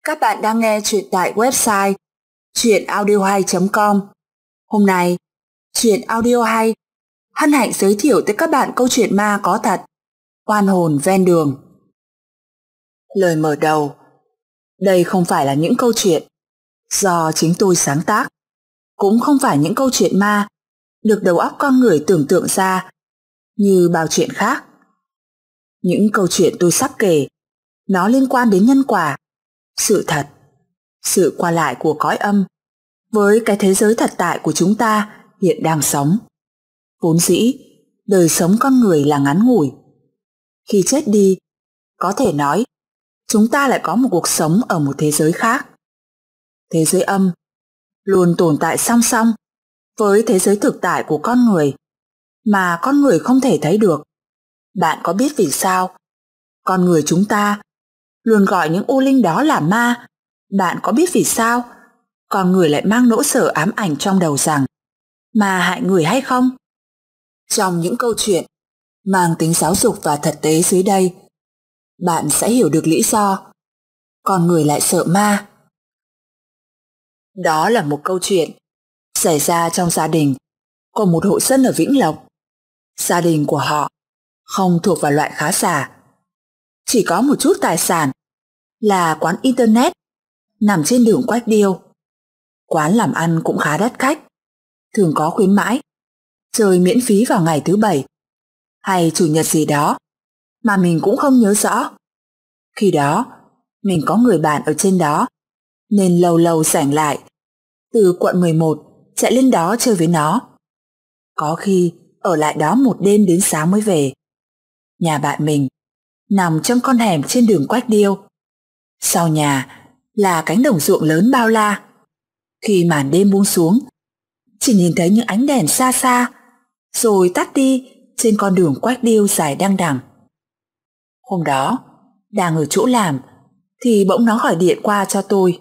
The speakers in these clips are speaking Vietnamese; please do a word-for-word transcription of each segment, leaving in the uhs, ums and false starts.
Các bạn đang nghe chuyện tại website truyện audio hay chấm com. Hôm nay, Truyện Audio Hay hân hạnh giới thiệu tới các bạn câu chuyện ma có thật, Oan hồn ven đường. Lời mở đầu, đây không phải là những câu chuyện do chính tôi sáng tác, cũng không phải những câu chuyện ma được đầu óc con người tưởng tượng ra như bao chuyện khác. Những câu chuyện tôi sắp kể, nó liên quan đến nhân quả, sự thật, sự qua lại của cõi âm với cái thế giới thật tại của chúng ta hiện đang sống. Vốn dĩ, đời sống con người là ngắn ngủi. Khi chết đi, có thể nói chúng ta lại có một cuộc sống ở một thế giới khác. Thế giới âm luôn tồn tại song song với thế giới thực tại của con người mà con người không thể thấy được. Bạn có biết vì sao con người chúng ta luôn gọi những u linh đó là ma? Bạn có biết vì sao con người lại mang nỗi sợ ám ảnh trong đầu rằng ma hại người hay không? Trong những câu chuyện mang tính giáo dục và thực tế dưới đây, bạn sẽ hiểu được lý do con người lại sợ ma. Đó là một câu chuyện xảy ra trong gia đình của một hộ dân ở Vĩnh Lộc. Gia đình của họ không thuộc vào loại khá giả, chỉ có một chút tài sản là quán internet nằm trên đường Quách Điêu. Quán làm ăn cũng khá đắt khách, thường có khuyến mãi, chơi miễn phí vào ngày thứ bảy hay chủ nhật gì đó mà mình cũng không nhớ rõ. Khi đó mình có người bạn ở trên đó nên lâu lâu rảnh lại, từ quận mười một chạy lên đó chơi với nó. Có khi ở lại đó một đêm đến sáng mới về. Nhà bạn mình nằm trong con hẻm trên đường Quách Điêu. Sau nhà là cánh đồng ruộng lớn bao la. Khi màn đêm buông xuống, chỉ nhìn thấy những ánh đèn xa xa rồi tắt đi trên con đường Quách Điêu dài đăng đẳng. Hôm đó đang ở chỗ làm thì bỗng nó gọi điện qua cho tôi.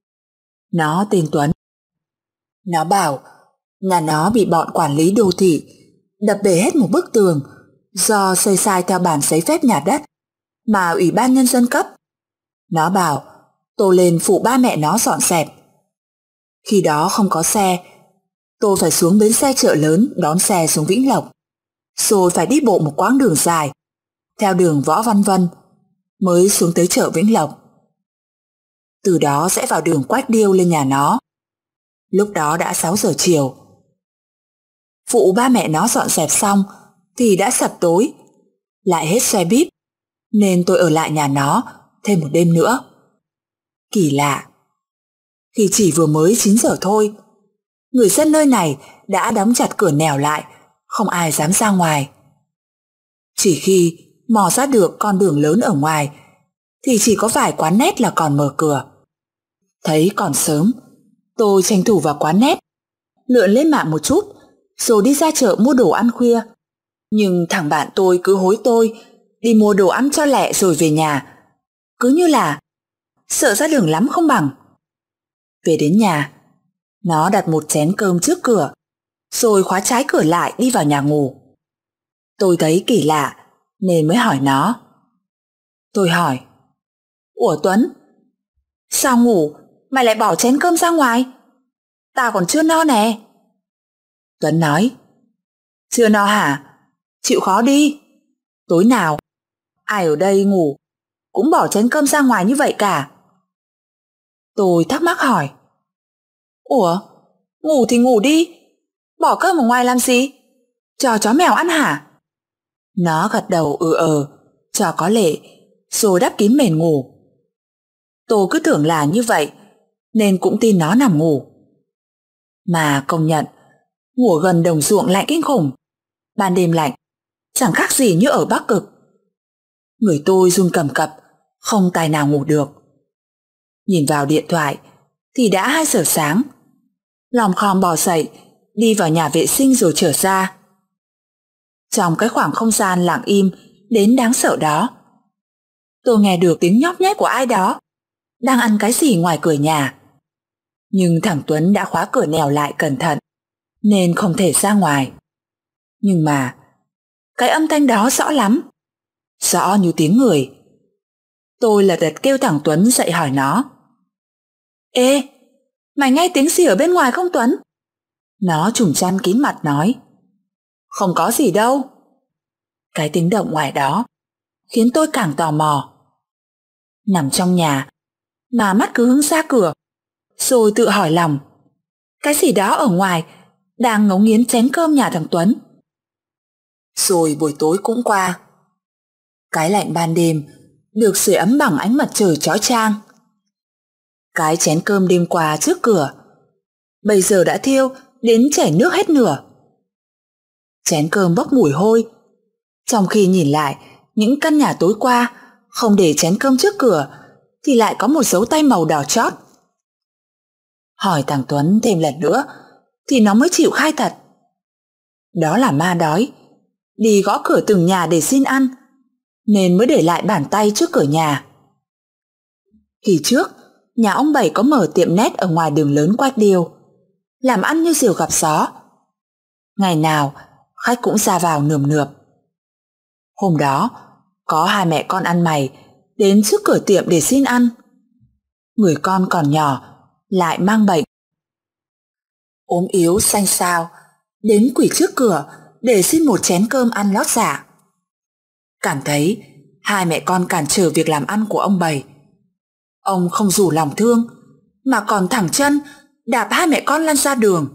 Nó tên Tuấn. Nó bảo nhà nó bị bọn quản lý đô thị đập bể hết một bức tường do xây sai theo bản giấy phép nhà đất mà Ủy ban Nhân dân cấp. Nó bảo tôi lên phụ ba mẹ nó dọn dẹp. Khi đó không có xe, tôi phải xuống bến xe chợ lớn đón xe xuống Vĩnh Lộc, rồi phải đi bộ một quãng đường dài theo đường Võ Văn Vân mới xuống tới chợ Vĩnh Lộc. Từ đó sẽ vào đường Quách Điêu lên nhà nó. Lúc đó đã sáu giờ chiều. Phụ ba mẹ nó dọn dẹp xong thì đã sập tối, lại hết xe buýt, nên tôi ở lại nhà nó thêm một đêm nữa. Kỳ lạ, khi chỉ vừa mới chín giờ thôi, người dân nơi này đã đóng chặt cửa nẻo lại, không ai dám ra ngoài. Chỉ khi mò ra được con đường lớn ở ngoài thì chỉ có vài quán nét là còn mở cửa. Thấy còn sớm, tôi tranh thủ vào quán nét, lượn lên mạng một chút rồi đi ra chợ mua đồ ăn khuya. Nhưng thằng bạn tôi cứ hối tôi đi mua đồ ăn cho lẹ rồi về nhà, cứ như là sợ ra đường lắm không bằng. Về đến nhà, nó đặt một chén cơm trước cửa rồi khóa trái cửa lại đi vào nhà ngủ. Tôi thấy kỳ lạ nên mới hỏi nó. Tôi hỏi: Ủa Tuấn, sao ngủ mày lại bỏ chén cơm ra ngoài? Tao còn chưa no nè. Tuấn nói: Chưa no hả? Chịu khó đi. Tối nào ai ở đây ngủ cũng bỏ chén cơm ra ngoài như vậy cả. Tôi thắc mắc hỏi: Ủa, ngủ thì ngủ đi, bỏ cơm ở ngoài làm gì? Cho chó mèo ăn hả? Nó gật đầu ừ ờ, cho có lệ, rồi đắp kín mền ngủ. Tôi cứ tưởng là như vậy nên cũng tin nó nằm ngủ. Mà công nhận, ngủ gần đồng ruộng lạnh kinh khủng. Ban đêm lạnh, chẳng khác gì như ở Bắc Cực. Người tôi run cầm cập, không tài nào ngủ được. Nhìn vào điện thoại thì đã hai giờ sáng. Lòm khòm bò dậy, đi vào nhà vệ sinh rồi trở ra. Trong cái khoảng không gian lặng im đến đáng sợ đó, tôi nghe được tiếng nhóp nhét của ai đó đang ăn cái gì ngoài cửa nhà. Nhưng thằng Tuấn đã khóa cửa nẻo lại cẩn thận nên không thể ra ngoài. Nhưng mà cái âm thanh đó rõ lắm, rõ như tiếng người. Tôi lật đật kêu thằng Tuấn dậy hỏi nó: Ê, mày nghe tiếng gì ở bên ngoài không Tuấn? Nó trùm chăn kín mặt nói. Không có gì đâu. Cái tiếng động ngoài đó khiến tôi càng tò mò. Nằm trong nhà mà mắt cứ hướng ra cửa, rồi tự hỏi lòng, cái gì đó ở ngoài đang ngấu nghiến chén cơm nhà thằng Tuấn. Rồi buổi tối cũng qua. Cái lạnh ban đêm được sưởi ấm bằng ánh mặt trời chói chang. Cái chén cơm đêm qua trước cửa bây giờ đã thiêu đến chảy nước hết nửa. Chén cơm bốc mùi hôi, trong khi nhìn lại những căn nhà tối qua không để chén cơm trước cửa thì lại có một dấu tay màu đỏ chót. Hỏi thằng Tuấn thêm lần nữa thì nó mới chịu khai thật. Đó là ma đói đi gõ cửa từng nhà để xin ăn, nên mới để lại bàn tay trước cửa nhà. Kỳ trước, nhà ông Bảy có mở tiệm nét ở ngoài đường lớn Quách Điêu, làm ăn như diều gặp gió. Ngày nào khách cũng ra vào nườm nượp. Hôm đó có hai mẹ con ăn mày đến trước cửa tiệm để xin ăn. Người con còn nhỏ lại mang bệnh, ốm yếu xanh xao, đến quỳ trước cửa để xin một chén cơm ăn lót dạ. Cảm thấy hai mẹ con cản trở việc làm ăn của ông Bảy, ông không rủ lòng thương mà còn thẳng chân đạp hai mẹ con lăn ra đường.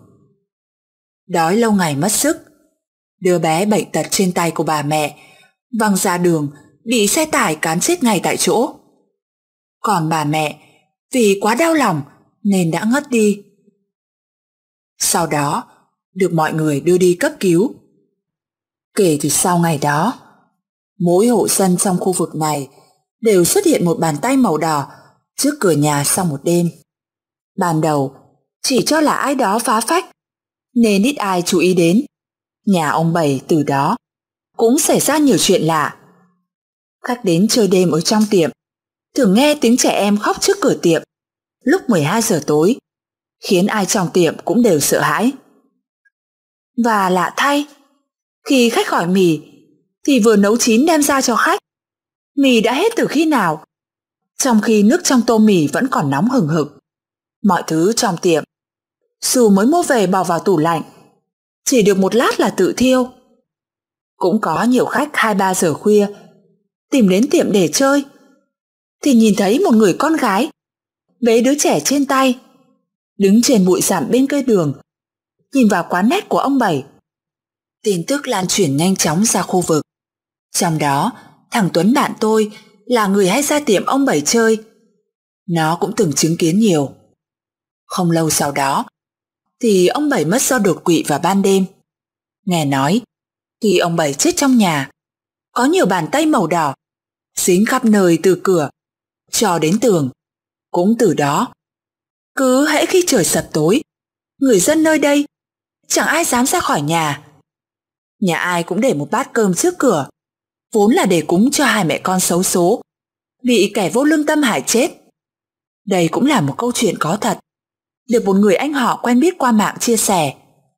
Đói lâu ngày mất sức, đứa bé bệnh tật trên tay của bà mẹ văng ra đường bị xe tải cán chết ngay tại chỗ. Còn bà mẹ vì quá đau lòng nên đã ngất đi. Sau đó được mọi người đưa đi cấp cứu. Kể từ sau ngày đó, mỗi hộ dân trong khu vực này đều xuất hiện một bàn tay màu đỏ trước cửa nhà sau một đêm. Ban đầu chỉ cho là ai đó phá phách nên ít ai chú ý đến. Nhà ông Bảy từ đó cũng xảy ra nhiều chuyện lạ. Khách đến chơi đêm ở trong tiệm thường nghe tiếng trẻ em khóc trước cửa tiệm lúc mười hai giờ tối, khiến ai trong tiệm cũng đều sợ hãi. Và lạ thay, khi khách hỏi mì thì vừa nấu chín đem ra cho khách, mì đã hết từ khi nào, trong khi nước trong tô mì vẫn còn nóng hừng hực. Mọi thứ trong tiệm dù mới mua về bỏ vào tủ lạnh, chỉ được một lát là tự thiêu. Cũng có nhiều khách hai ba giờ khuya tìm đến tiệm để chơi, thì nhìn thấy một người con gái bế đứa trẻ trên tay, đứng trên bụi rậm bên cây đường, nhìn vào quán nét của ông Bảy. Tin tức lan truyền nhanh chóng ra khu vực. Trong đó, thằng Tuấn bạn tôi là người hay ra tiệm ông Bảy chơi. Nó cũng từng chứng kiến nhiều. Không lâu sau đó, thì ông Bảy mất do đột quỵ vào ban đêm. Nghe nói, khi ông Bảy chết trong nhà, có nhiều bàn tay màu đỏ dính khắp nơi từ cửa cho đến tường. Cũng từ đó, cứ hễ khi trời sập tối, người dân nơi đây chẳng ai dám ra khỏi nhà. Nhà ai cũng để một bát cơm trước cửa, vốn là để cúng cho hai mẹ con xấu số bị kẻ vô lương tâm hại chết. Đây cũng là một câu chuyện có thật, được một người anh họ quen biết qua mạng chia sẻ.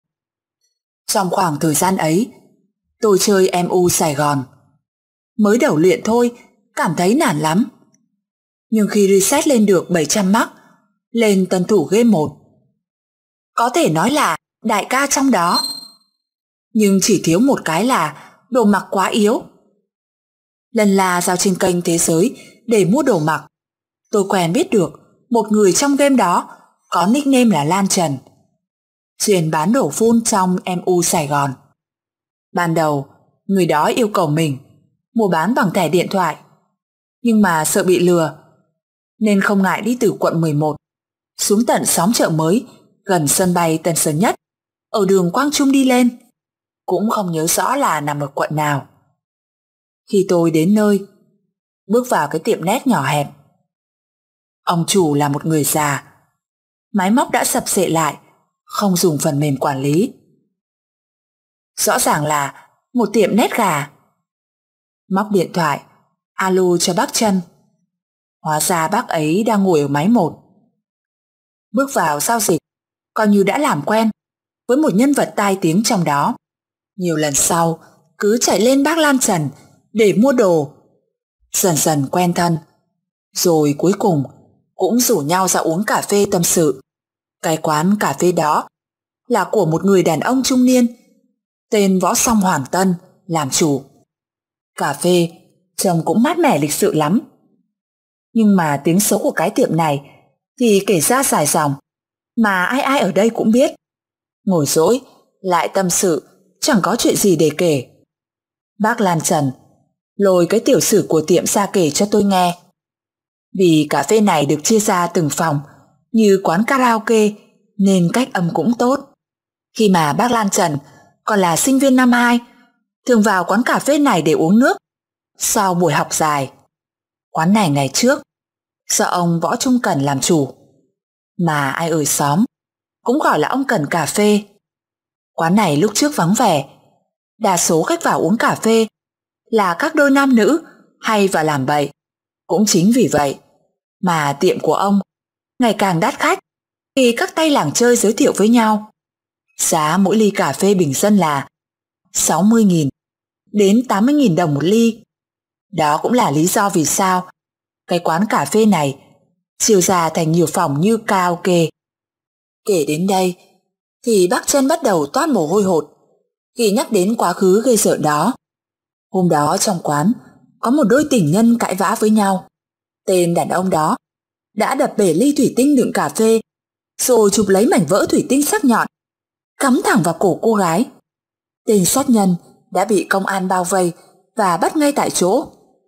Trong khoảng thời gian ấy, tôi chơi em u Sài Gòn. Mới đầu luyện thôi, cảm thấy nản lắm. Nhưng khi reset lên được bảy trăm mark, lên tân thủ game một, có thể nói là đại ca trong đó. Nhưng chỉ thiếu một cái là đồ mặc quá yếu. Lần là vào trên kênh Thế Giới để mua đồ mặc, tôi quen biết được một người trong game đó có nickname là Lan Trần, chuyên bán đồ full trong em u Sài Gòn. Ban đầu, người đó yêu cầu mình mua bán bằng thẻ điện thoại, nhưng mà sợ bị lừa nên không ngại đi từ quận mười một xuống tận xóm Chợ Mới gần sân bay Tân Sơn Nhất, ở đường Quang Trung đi lên, cũng không nhớ rõ là nằm ở quận nào. Khi tôi đến nơi, bước vào cái tiệm nét nhỏ hẹp, ông chủ là một người già, máy móc đã sập xệ lại, không dùng phần mềm quản lý. Rõ ràng là một tiệm nét gà. Móc điện thoại alo cho bác Trân. Hóa ra bác ấy đang ngồi ở máy một. Bước vào giao dịch, coi như đã làm quen với một nhân vật tai tiếng trong đó. Nhiều lần sau cứ chạy lên bác Lan Trần để mua đồ. Dần dần quen thân, rồi cuối cùng cũng rủ nhau ra uống cà phê tâm sự. Cái quán cà phê đó là của một người đàn ông trung niên tên Võ Song Hoàng Tân làm chủ. Cà phê trông cũng mát mẻ lịch sự lắm. Nhưng mà tiếng xấu của cái tiệm này thì kể ra dài dòng, mà ai ai ở đây cũng biết. Ngồi dỗi lại tâm sự chẳng có chuyện gì để kể. Bác Lan Trần lôi cái tiểu sử của tiệm ra kể cho tôi nghe. Vì cà phê này được chia ra từng phòng như quán karaoke nên cách âm cũng tốt. Khi mà bác Lan Trần còn là sinh viên năm hai, thường vào quán cà phê này để uống nước sau buổi học dài. Quán này ngày trước do ông Võ Trung Cần làm chủ, mà ai ở xóm cũng gọi là ông Cần cà phê. Quán này lúc trước vắng vẻ, đa số khách vào uống cà phê là các đôi nam nữ hay vào làm bậy. Cũng chính vì vậy mà tiệm của ông ngày càng đắt khách khi các tay làng chơi giới thiệu với nhau. Giá mỗi ly cà phê bình dân là sáu mươi nghìn đến tám mươi nghìn đồng một ly. Đó cũng là lý do vì sao cái quán cà phê này chiều ra thành nhiều phòng như karaoke. Kể đến đây thì bác Trân bắt đầu toát mồ hôi hột khi nhắc đến quá khứ ghê rợn đó. Hôm đó trong quán có một đôi tình nhân cãi vã với nhau. Tên đàn ông đó đã đập bể ly thủy tinh đựng cà phê, rồi chụp lấy mảnh vỡ thủy tinh sắc nhọn cắm thẳng vào cổ cô gái. Tên sát nhân đã bị công an bao vây và bắt ngay tại chỗ.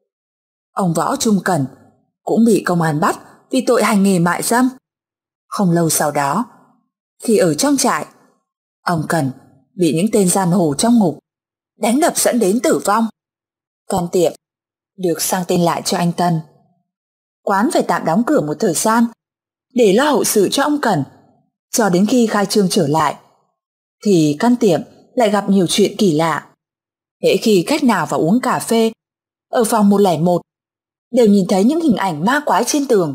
Ông Võ Trung Cần cũng bị công an bắt vì tội hành nghề mại dâm. Không lâu sau đó, khi ở trong trại, ông Cần bị những tên giang hồ trong ngục đánh đập dẫn đến tử vong. Con tiệm được sang tên lại cho anh Tân. Quán phải tạm đóng cửa một thời gian để lo hậu sự cho ông Cần. Cho đến khi khai trương trở lại thì căn tiệm lại gặp nhiều chuyện kỳ lạ. Hễ khi khách nào vào uống cà phê ở phòng một không một đều nhìn thấy những hình ảnh ma quái trên tường.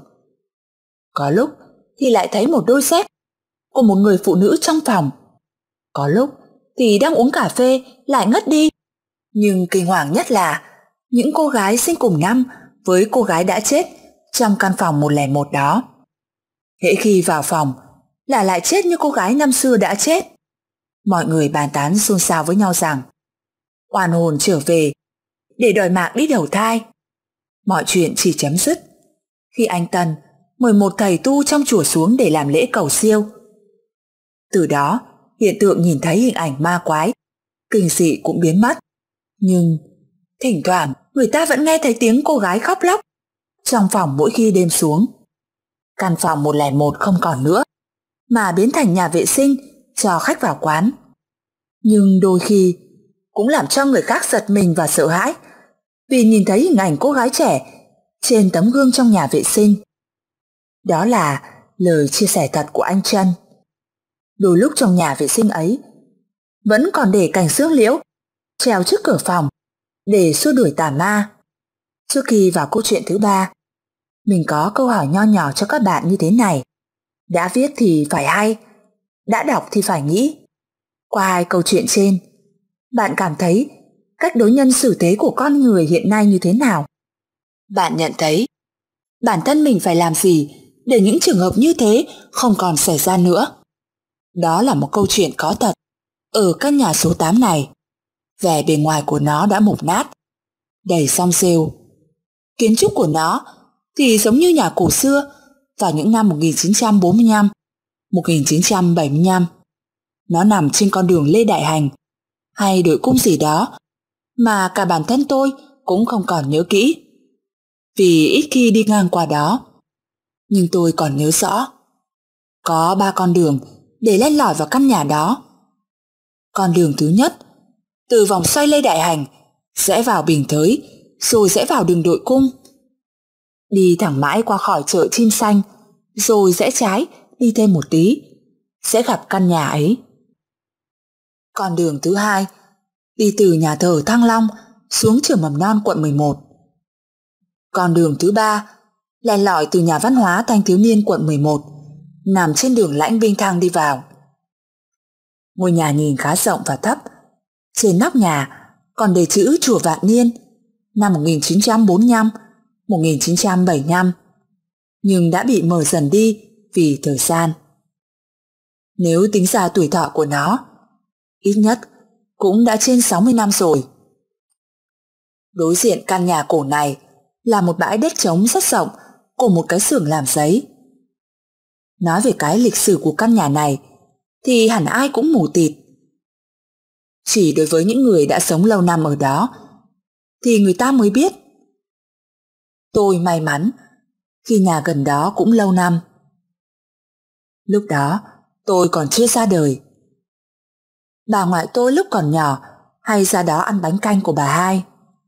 Có lúc thì lại thấy một đôi dép của một người phụ nữ trong phòng. Có lúc thì đang uống cà phê lại ngất đi. Nhưng kinh hoàng nhất là những cô gái sinh cùng năm với cô gái đã chết trong căn phòng một không một đó. Hễ khi vào phòng là lại chết như cô gái năm xưa đã chết. Mọi người bàn tán xôn xao với nhau rằng oan hồn trở về để đòi mạng đi đầu thai. Mọi chuyện chỉ chấm dứt khi anh Tân mời một thầy tu trong chùa xuống để làm lễ cầu siêu. Từ đó hiện tượng nhìn thấy hình ảnh ma quái kinh dị cũng biến mất. Nhưng thỉnh thoảng người ta vẫn nghe thấy tiếng cô gái khóc lóc trong phòng mỗi khi đêm xuống. Căn phòng một không một không còn nữa mà biến thành nhà vệ sinh cho khách vào quán. Nhưng đôi khi cũng làm cho người khác giật mình và sợ hãi vì nhìn thấy hình ảnh cô gái trẻ trên tấm gương trong nhà vệ sinh. Đó là lời chia sẻ thật của anh Trân. Đôi lúc trong nhà vệ sinh ấy vẫn còn để cành xương liễu treo trước cửa phòng để xua đuổi tà ma. Trước khi vào câu chuyện thứ ba, mình có câu hỏi nho nhỏ cho các bạn như thế này. Đã viết thì phải hay, đã đọc thì phải nghĩ. Qua hai câu chuyện trên, bạn cảm thấy cách đối nhân xử thế của con người hiện nay như thế nào? Bạn nhận thấy bản thân mình phải làm gì để những trường hợp như thế không còn xảy ra nữa? Đó là một câu chuyện có thật ở căn nhà số tám này. Vẻ bề ngoài của nó đã mục nát, đầy xong rêu. Kiến trúc của nó thì giống như nhà cổ xưa vào những năm một nghìn chín trăm bốn mươi lăm, một nghìn chín trăm bảy mươi lăm. Nó nằm trên con đường Lê Đại Hành hay Đội Cung gì đó mà cả bản thân tôi cũng không còn nhớ kỹ, vì ít khi đi ngang qua đó. Nhưng tôi còn nhớ rõ có ba con đường để len lỏi vào căn nhà đó. Con đường thứ nhất từ vòng xoay Lê Đại Hành rẽ vào Bình Thới, rồi rẽ vào đường Đội Cung, đi thẳng mãi qua khỏi chợ Chim Xanh, rồi rẽ trái đi thêm một tí sẽ gặp căn nhà ấy. Con đường thứ hai đi từ nhà thờ Thăng Long xuống trường mầm non quận mười một. Con đường thứ ba len lỏi từ nhà văn hóa thanh thiếu niên quận mười một, nằm trên đường Lãnh Vinh Thang đi vào. Ngôi nhà nhìn khá rộng và thấp. Trên nóc nhà còn đề chữ Chùa Vạn Niên năm một nghìn chín trăm bốn mươi lăm, một nghìn chín trăm bảy mươi lăm. nhưng đã bị mờ dần đi vì thời gian. Nếu tính ra tuổi thọ của nó, ít nhất cũng đã trên sáu mươi năm rồi. Đối diện căn nhà cổ này là một bãi đất trống rất rộng của một cái xưởng làm giấy. Nói về cái lịch sử của căn nhà này thì hẳn ai cũng mù tịt. Chỉ đối với những người đã sống lâu năm ở đó thì người ta mới biết. Tôi may mắn khi nhà gần đó cũng lâu năm. Lúc đó tôi còn chưa ra đời. Bà ngoại tôi lúc còn nhỏ hay ra đó ăn bánh canh của bà hai.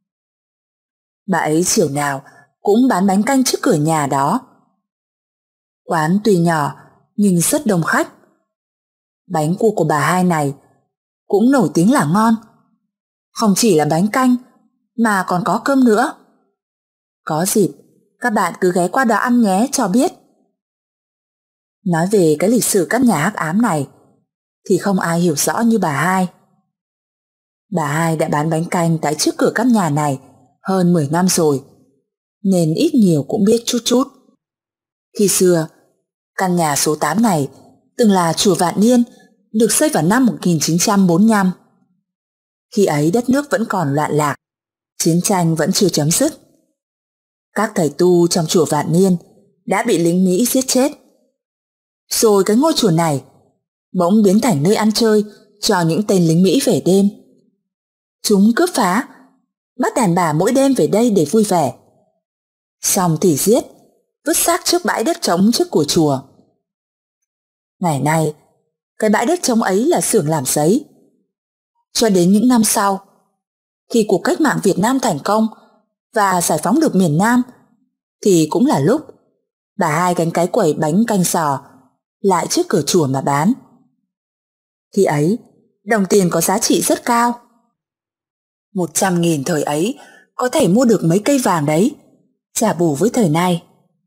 Bà ấy chiều nào cũng bán bánh canh trước cửa nhà đó. Quán tuy nhỏ nhưng rất đông khách. Bánh cua của bà hai này cũng nổi tiếng là ngon. Không chỉ là bánh canh mà còn có cơm nữa. Có dịp các bạn cứ ghé qua đó ăn nhé cho biết. Nói về cái lịch sử căn nhà hắc ám này thì không ai hiểu rõ như bà hai. Bà hai đã bán bánh canh tại trước cửa căn nhà này hơn mười năm rồi, nên ít nhiều cũng biết chút chút. Khi xưa, căn nhà số tám này từng là chùa Vạn Niên, được xây vào năm một nghìn chín trăm bốn mươi lăm. Khi ấy đất nước vẫn còn loạn lạc, chiến tranh vẫn chưa chấm dứt. Các thầy tu trong chùa Vạn Niên đã bị lính Mỹ giết chết. Rồi cái ngôi chùa này bỗng biến thành nơi ăn chơi cho những tên lính Mỹ về đêm. Chúng cướp phá, bắt đàn bà mỗi đêm về đây để vui vẻ. Xong thì giết, vứt xác trước bãi đất trống trước của chùa. Ngày nay, cái bãi đất trống ấy là xưởng làm giấy. Cho đến những năm sau, khi cuộc cách mạng Việt Nam thành công và giải phóng được miền Nam, thì cũng là lúc bà hai gánh cái quầy bánh canh sò lại trước cửa chùa mà bán. Khi ấy, đồng tiền có giá trị rất cao. Một trăm nghìn thời ấy có thể mua được mấy cây vàng đấy, trả bù với thời nay.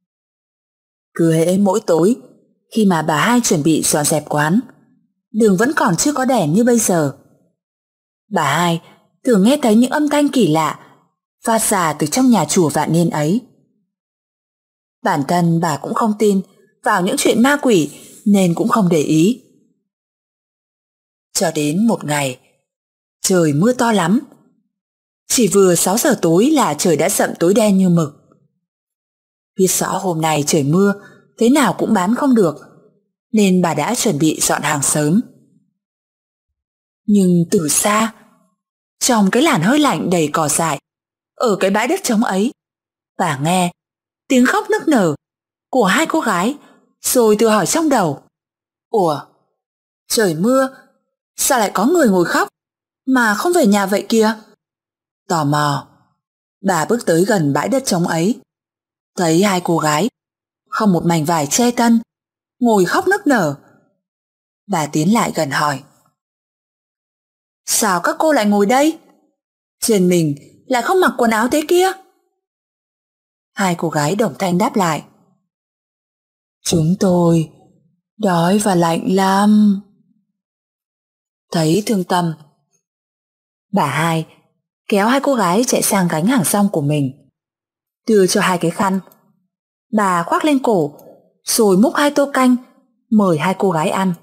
Cứ hễ mỗi tối, khi mà bà hai chuẩn bị dọn dẹp quán, đường vẫn còn chưa có đèn như bây giờ. Bà hai thường nghe thấy những âm thanh kỳ lạ phát ra từ trong nhà chùa Vạn Niên ấy. Bản thân bà cũng không tin vào những chuyện ma quỷ nên cũng không để ý. Cho đến một ngày, trời mưa to lắm. Chỉ vừa sáu giờ tối là trời đã sậm tối đen như mực. Biết rõ hôm nay trời mưa, thế nào cũng bán không được, nên bà đã chuẩn bị dọn hàng sớm. Nhưng từ xa, trong cái làn hơi lạnh đầy cỏ dại, ở cái bãi đất trống ấy, bà nghe tiếng khóc nức nở của hai cô gái, rồi tự hỏi trong đầu: ủa, trời mưa, sao lại có người ngồi khóc mà không về nhà vậy kia? Tò mò, bà bước tới gần bãi đất trống ấy, thấy hai cô gái không một mảnh vải che thân, ngồi khóc nức nở. Bà tiến lại gần hỏi: sao các cô lại ngồi đây? Trên mình lại không mặc quần áo thế kia? Hai cô gái đồng thanh đáp lại: chúng tôi đói và lạnh lắm. Thấy thương tâm, bà hai kéo hai cô gái chạy sang gánh hàng rong của mình, đưa cho hai cái khăn. Bà khoác lên cổ, rồi múc hai tô canh mời hai cô gái ăn.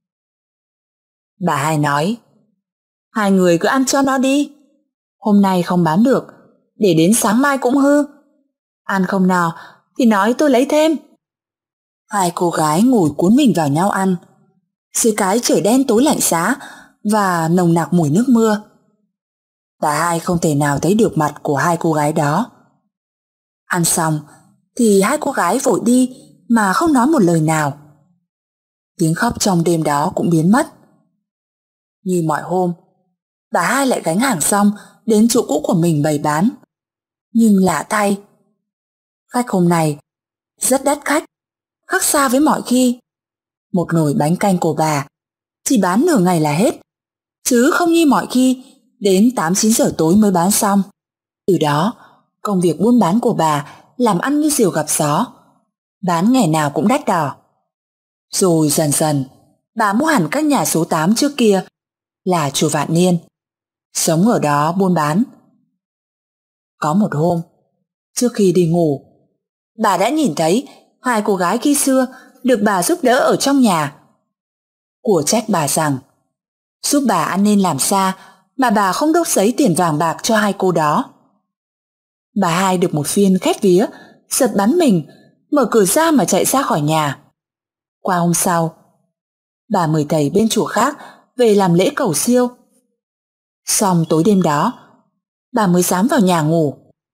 Bà hai nói: hai người cứ ăn cho nó đi, hôm nay không bán được, để đến sáng mai cũng hư. Ăn không no thì nói tôi lấy thêm. Hai cô gái ngồi cuốn mình vào nhau ăn, dưới cái trời đen tối lạnh giá và nồng nặc mùi nước mưa. Bà hai không thể nào thấy được mặt của hai cô gái đó. Ăn xong thì hai cô gái vội đi mà không nói một lời nào. Tiếng khóc trong đêm đó cũng biến mất. Như mọi hôm, bà hai lại gánh hàng xong đến chỗ cũ của mình bày bán. Nhưng lạ thay, khách hôm nay rất đắt khách, khác xa với mọi khi. Một nồi bánh canh của bà chỉ bán nửa ngày là hết, chứ không như mọi khi đến tám chín giờ tối mới bán xong. Từ đó, công việc buôn bán của bà làm ăn như diều gặp gió, bán ngày nào cũng đắt đỏ. Rồi dần dần, bà mua hẳn căn nhà số tám trước kia là chùa Vạn Niên, sống ở đó buôn bán. Có một hôm, trước khi đi ngủ, bà đã nhìn thấy Hai cô gái khi xưa được bà giúp đỡ ở trong nhà. Của trách bà rằng giúp bà ăn nên làm xa mà bà không đốt giấy tiền vàng bạc cho hai cô đó. Bà hai được một phiên khét vía, giật bắn mình, mở cửa ra mà chạy ra khỏi nhà. Qua hôm sau, bà mời thầy bên chùa khác về làm lễ cầu siêu. Xong tối đêm đó, bà mới dám vào nhà ngủ.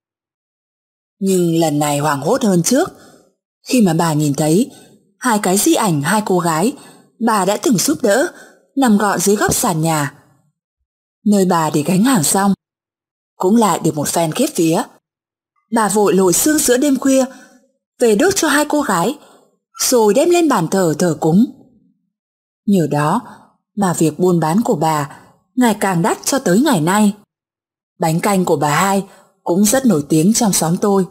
Nhưng lần này hoảng hốt hơn trước, khi mà bà nhìn thấy hai cái di ảnh hai cô gái bà đã từng giúp đỡ nằm gọn dưới góc sàn nhà, nơi bà để gánh hàng xong. Cũng lại được một phen khiếp vía. Bà vội lội xương giữa đêm khuya về đốt cho hai cô gái, rồi đem lên bàn thờ thờ cúng. Nhờ đó mà việc buôn bán của bà ngày càng đắt cho tới ngày nay. Bánh canh của bà hai cũng rất nổi tiếng trong xóm tôi.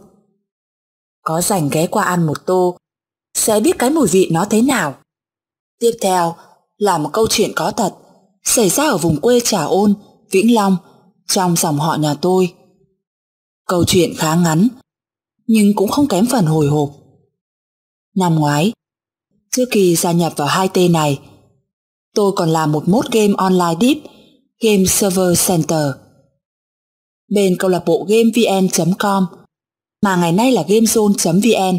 Có rảnh ghé qua ăn một tô sẽ biết cái mùi vị nó thế nào. Tiếp theo là một câu chuyện có thật xảy ra ở vùng quê Trà Ôn, Vĩnh Long, trong dòng họ nhà tôi. Câu chuyện khá ngắn nhưng cũng không kém phần hồi hộp. Năm ngoái, trước khi gia nhập vào hai tên này, tôi còn làm một mod game online deep, Game Server Center, bên câu lạc bộ gamevn chấm com mà ngày nay là gamezone chấm vn.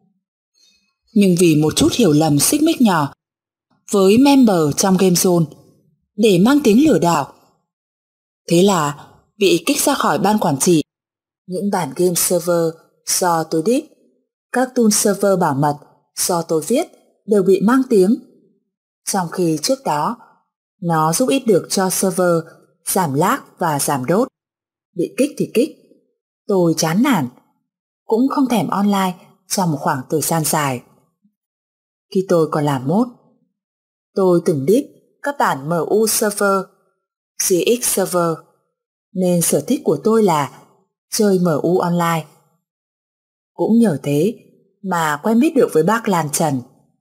Nhưng vì một chút hiểu lầm xích mích nhỏ với member trong gamezone để mang tiếng lừa đảo, thế là bị kích ra khỏi ban quản trị. Những bản game server do tôi deep, các tool server bảo mật do tôi viết đều bị mang tiếng, trong khi trước đó nó giúp ích được cho server giảm lag và giảm đốt. Bị kích thì kích, tôi chán nản, cũng không thèm online trong một khoảng thời gian dài. Khi tôi còn làm mod, tôi từng deep các bản em u server, giê ích server, nên sở thích của tôi là chơi em u online. Cũng nhờ thế mà quen biết được với bác Lan Trần.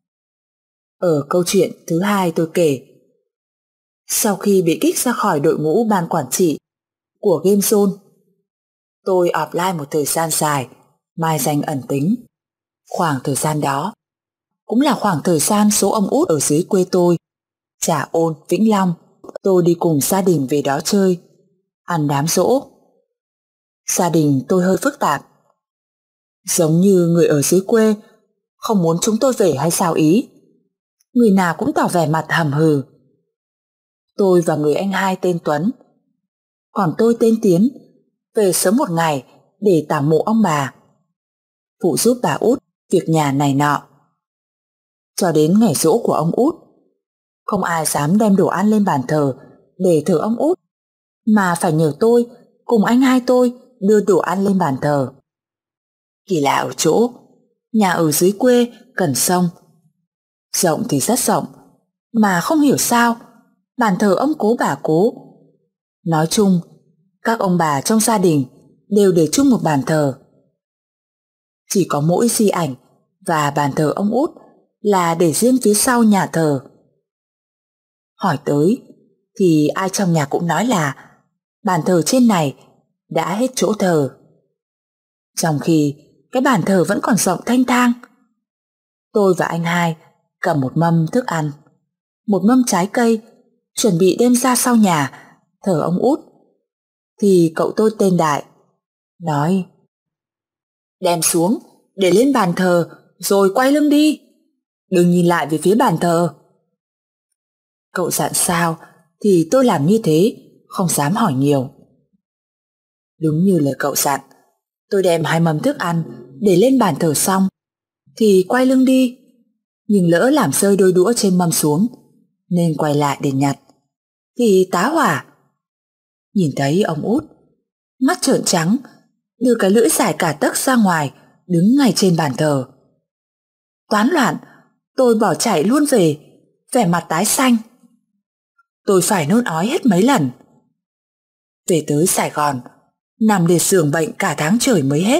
Ở câu chuyện thứ hai tôi kể, sau khi bị kích ra khỏi đội ngũ ban quản trị của GameZone, tôi offline một thời gian dài, mai danh ẩn tính. Khoảng thời gian đó cũng là khoảng thời gian số ông út ở dưới quê tôi, Trà Ôn, Vĩnh Long, tôi đi cùng gia đình về đó chơi, ăn đám giỗ. Gia đình tôi hơi phức tạp, giống như người ở dưới quê không muốn chúng tôi về hay sao ý. Người nào cũng tỏ vẻ mặt hầm hừ. Tôi và người anh hai tên Tuấn, còn tôi tên Tiến, về sớm một ngày để tảo mộ ông bà, phụ giúp bà út việc nhà này nọ. Cho đến ngày giỗ của ông út, không ai dám đem đồ ăn lên bàn thờ để thờ ông út, mà phải nhờ tôi cùng anh hai tôi đưa đồ ăn lên bàn thờ. Kỳ lạ ở chỗ, nhà ở dưới quê gần sông, rộng thì rất rộng, mà không hiểu sao bàn thờ ông cố bà cố. Nói chung, các ông bà trong gia đình đều để chung một bàn thờ. Chỉ có mỗi di ảnh và bàn thờ ông út là để riêng phía sau nhà thờ. Hỏi tới thì ai trong nhà cũng nói là bàn thờ trên này đã hết chỗ thờ, trong khi cái bàn thờ vẫn còn rộng thanh thang. Tôi và anh hai cầm một mâm thức ăn, một mâm trái cây, chuẩn bị đem ra sau nhà thờ ông út, thì cậu tôi tên Đại nói: "Đem xuống để lên bàn thờ rồi quay lưng đi, đừng nhìn lại về phía bàn thờ." Cậu dặn sao thì tôi làm như thế, không dám hỏi nhiều. Đúng như lời cậu dặn, tôi đem hai mâm thức ăn để lên bàn thờ xong thì quay lưng đi, nhưng lỡ làm rơi đôi đũa trên mâm xuống nên quay lại để nhặt thì tá hỏa. Nhìn thấy ông út mắt trợn trắng, đưa cái lưỡi dài cả tấc ra ngoài, đứng ngay trên bàn thờ. Toán loạn, tôi bỏ chạy luôn về, vẻ mặt tái xanh. Tôi phải nôn ói hết mấy lần. Về tới Sài Gòn, nằm liệt giường bệnh cả tháng trời mới hết.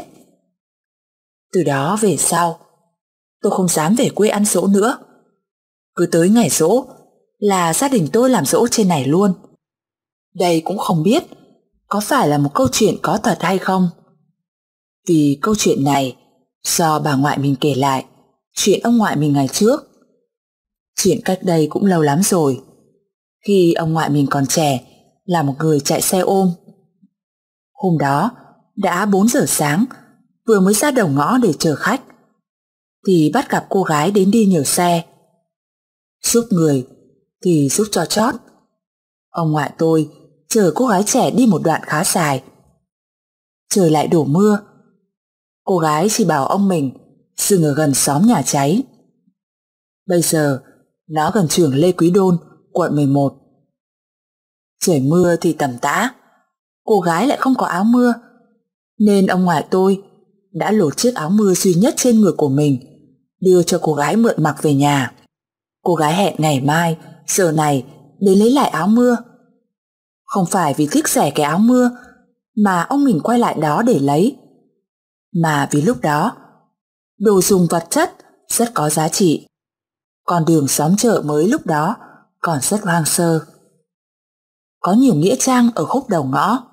Từ đó về sau, tôi không dám về quê ăn giỗ nữa. Cứ tới ngày giỗ là gia đình tôi làm giỗ trên này luôn. Đây cũng không biết có phải là một câu chuyện có thật hay không, vì câu chuyện này do bà ngoại mình kể lại chuyện ông ngoại mình ngày trước. Chuyện cách đây cũng lâu lắm rồi, khi ông ngoại mình còn trẻ, là một người chạy xe ôm. Hôm đó đã bốn giờ sáng, vừa mới ra đầu ngõ để chờ khách, thì bắt gặp cô gái đến đi nhờ xe. Giúp người thì giúp cho chót. Ông ngoại tôi chở cô gái trẻ đi một đoạn khá dài. Trời lại đổ mưa. Cô gái chỉ bảo ông mình dừng ở gần xóm nhà cháy. Bây giờ nó gần trường Lê Quý Đôn, quận mười một. Trời mưa thì tầm tã, cô gái lại không có áo mưa, nên ông ngoại tôi đã lột chiếc áo mưa duy nhất trên người của mình, đưa cho cô gái mượn mặc về nhà. Cô gái hẹn ngày mai giờ này đến lấy lại áo mưa. Không phải vì tiếc rẻ cái áo mưa mà ông mình quay lại đó để lấy, mà vì lúc đó đồ dùng vật chất rất có giá trị. Con đường xóm chợ mới lúc đó còn rất hoang sơ, có nhiều nghĩa trang ở khúc đầu ngõ.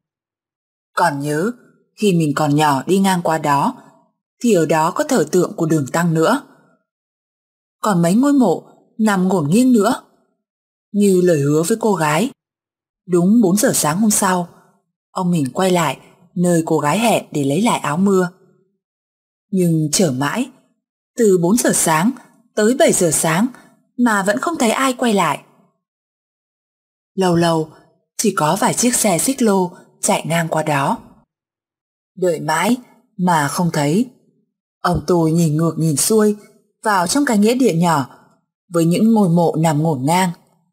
Còn nhớ khi mình còn nhỏ đi ngang qua đó, thì ở đó có thờ tượng của Đường Tăng nữa. Còn mấy ngôi mộ nằm ngổn nghiêng nữa. Như lời hứa với cô gái, đúng bốn giờ sáng hôm sau, ông mình quay lại nơi cô gái hẹn để lấy lại áo mưa. Nhưng chờ mãi, từ bốn giờ sáng tới bảy giờ sáng mà vẫn không thấy ai quay lại. Lâu lâu chỉ có vài chiếc xe xích lô chạy ngang qua đó. Đợi mãi mà không thấy. Ông tôi nhìn ngược nhìn xuôi vào trong cái nghĩa địa nhỏ với những ngôi mộ nằm ngổn ngang.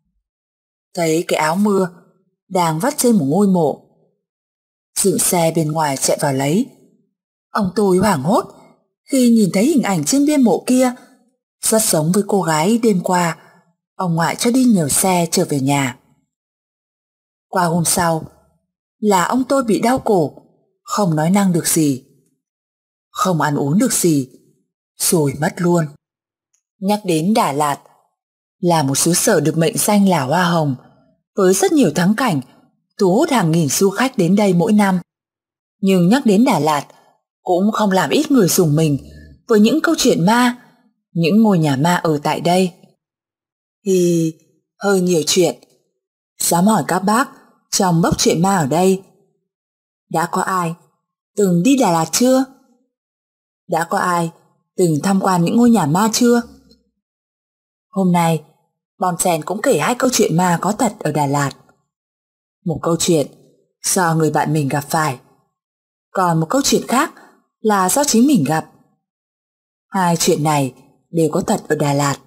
Thấy cái áo mưa đang vắt trên một ngôi mộ. Dựng xe bên ngoài chạy vào lấy. Ông tôi hoảng hốt khi nhìn thấy hình ảnh trên bia mộ kia, rất giống với cô gái đêm qua ông ngoại cho đi nhờ xe trở về nhà. Qua hôm sau là ông tôi bị đau cổ, không nói năng được gì, không ăn uống được gì, rồi mất luôn. Nhắc đến Đà Lạt, là một xứ sở được mệnh danh là hoa hồng, với rất nhiều thắng cảnh thu hút hàng nghìn du khách đến đây mỗi năm. Nhưng nhắc đến Đà Lạt cũng không làm ít người rùng mình với những câu chuyện ma, những ngôi nhà ma ở tại đây. Thì hơi nhiều chuyện. Dám hỏi các bác trong bốc chuyện ma ở đây, đã có ai từng đi Đà Lạt chưa? Đã có ai từng tham quan những ngôi nhà ma chưa? Hôm nay Bom Sen cũng kể hai câu chuyện ma có thật ở Đà Lạt. Một câu chuyện do người bạn mình gặp phải, còn một câu chuyện khác là do chính mình gặp. Hai chuyện này đều có thật ở Đà Lạt.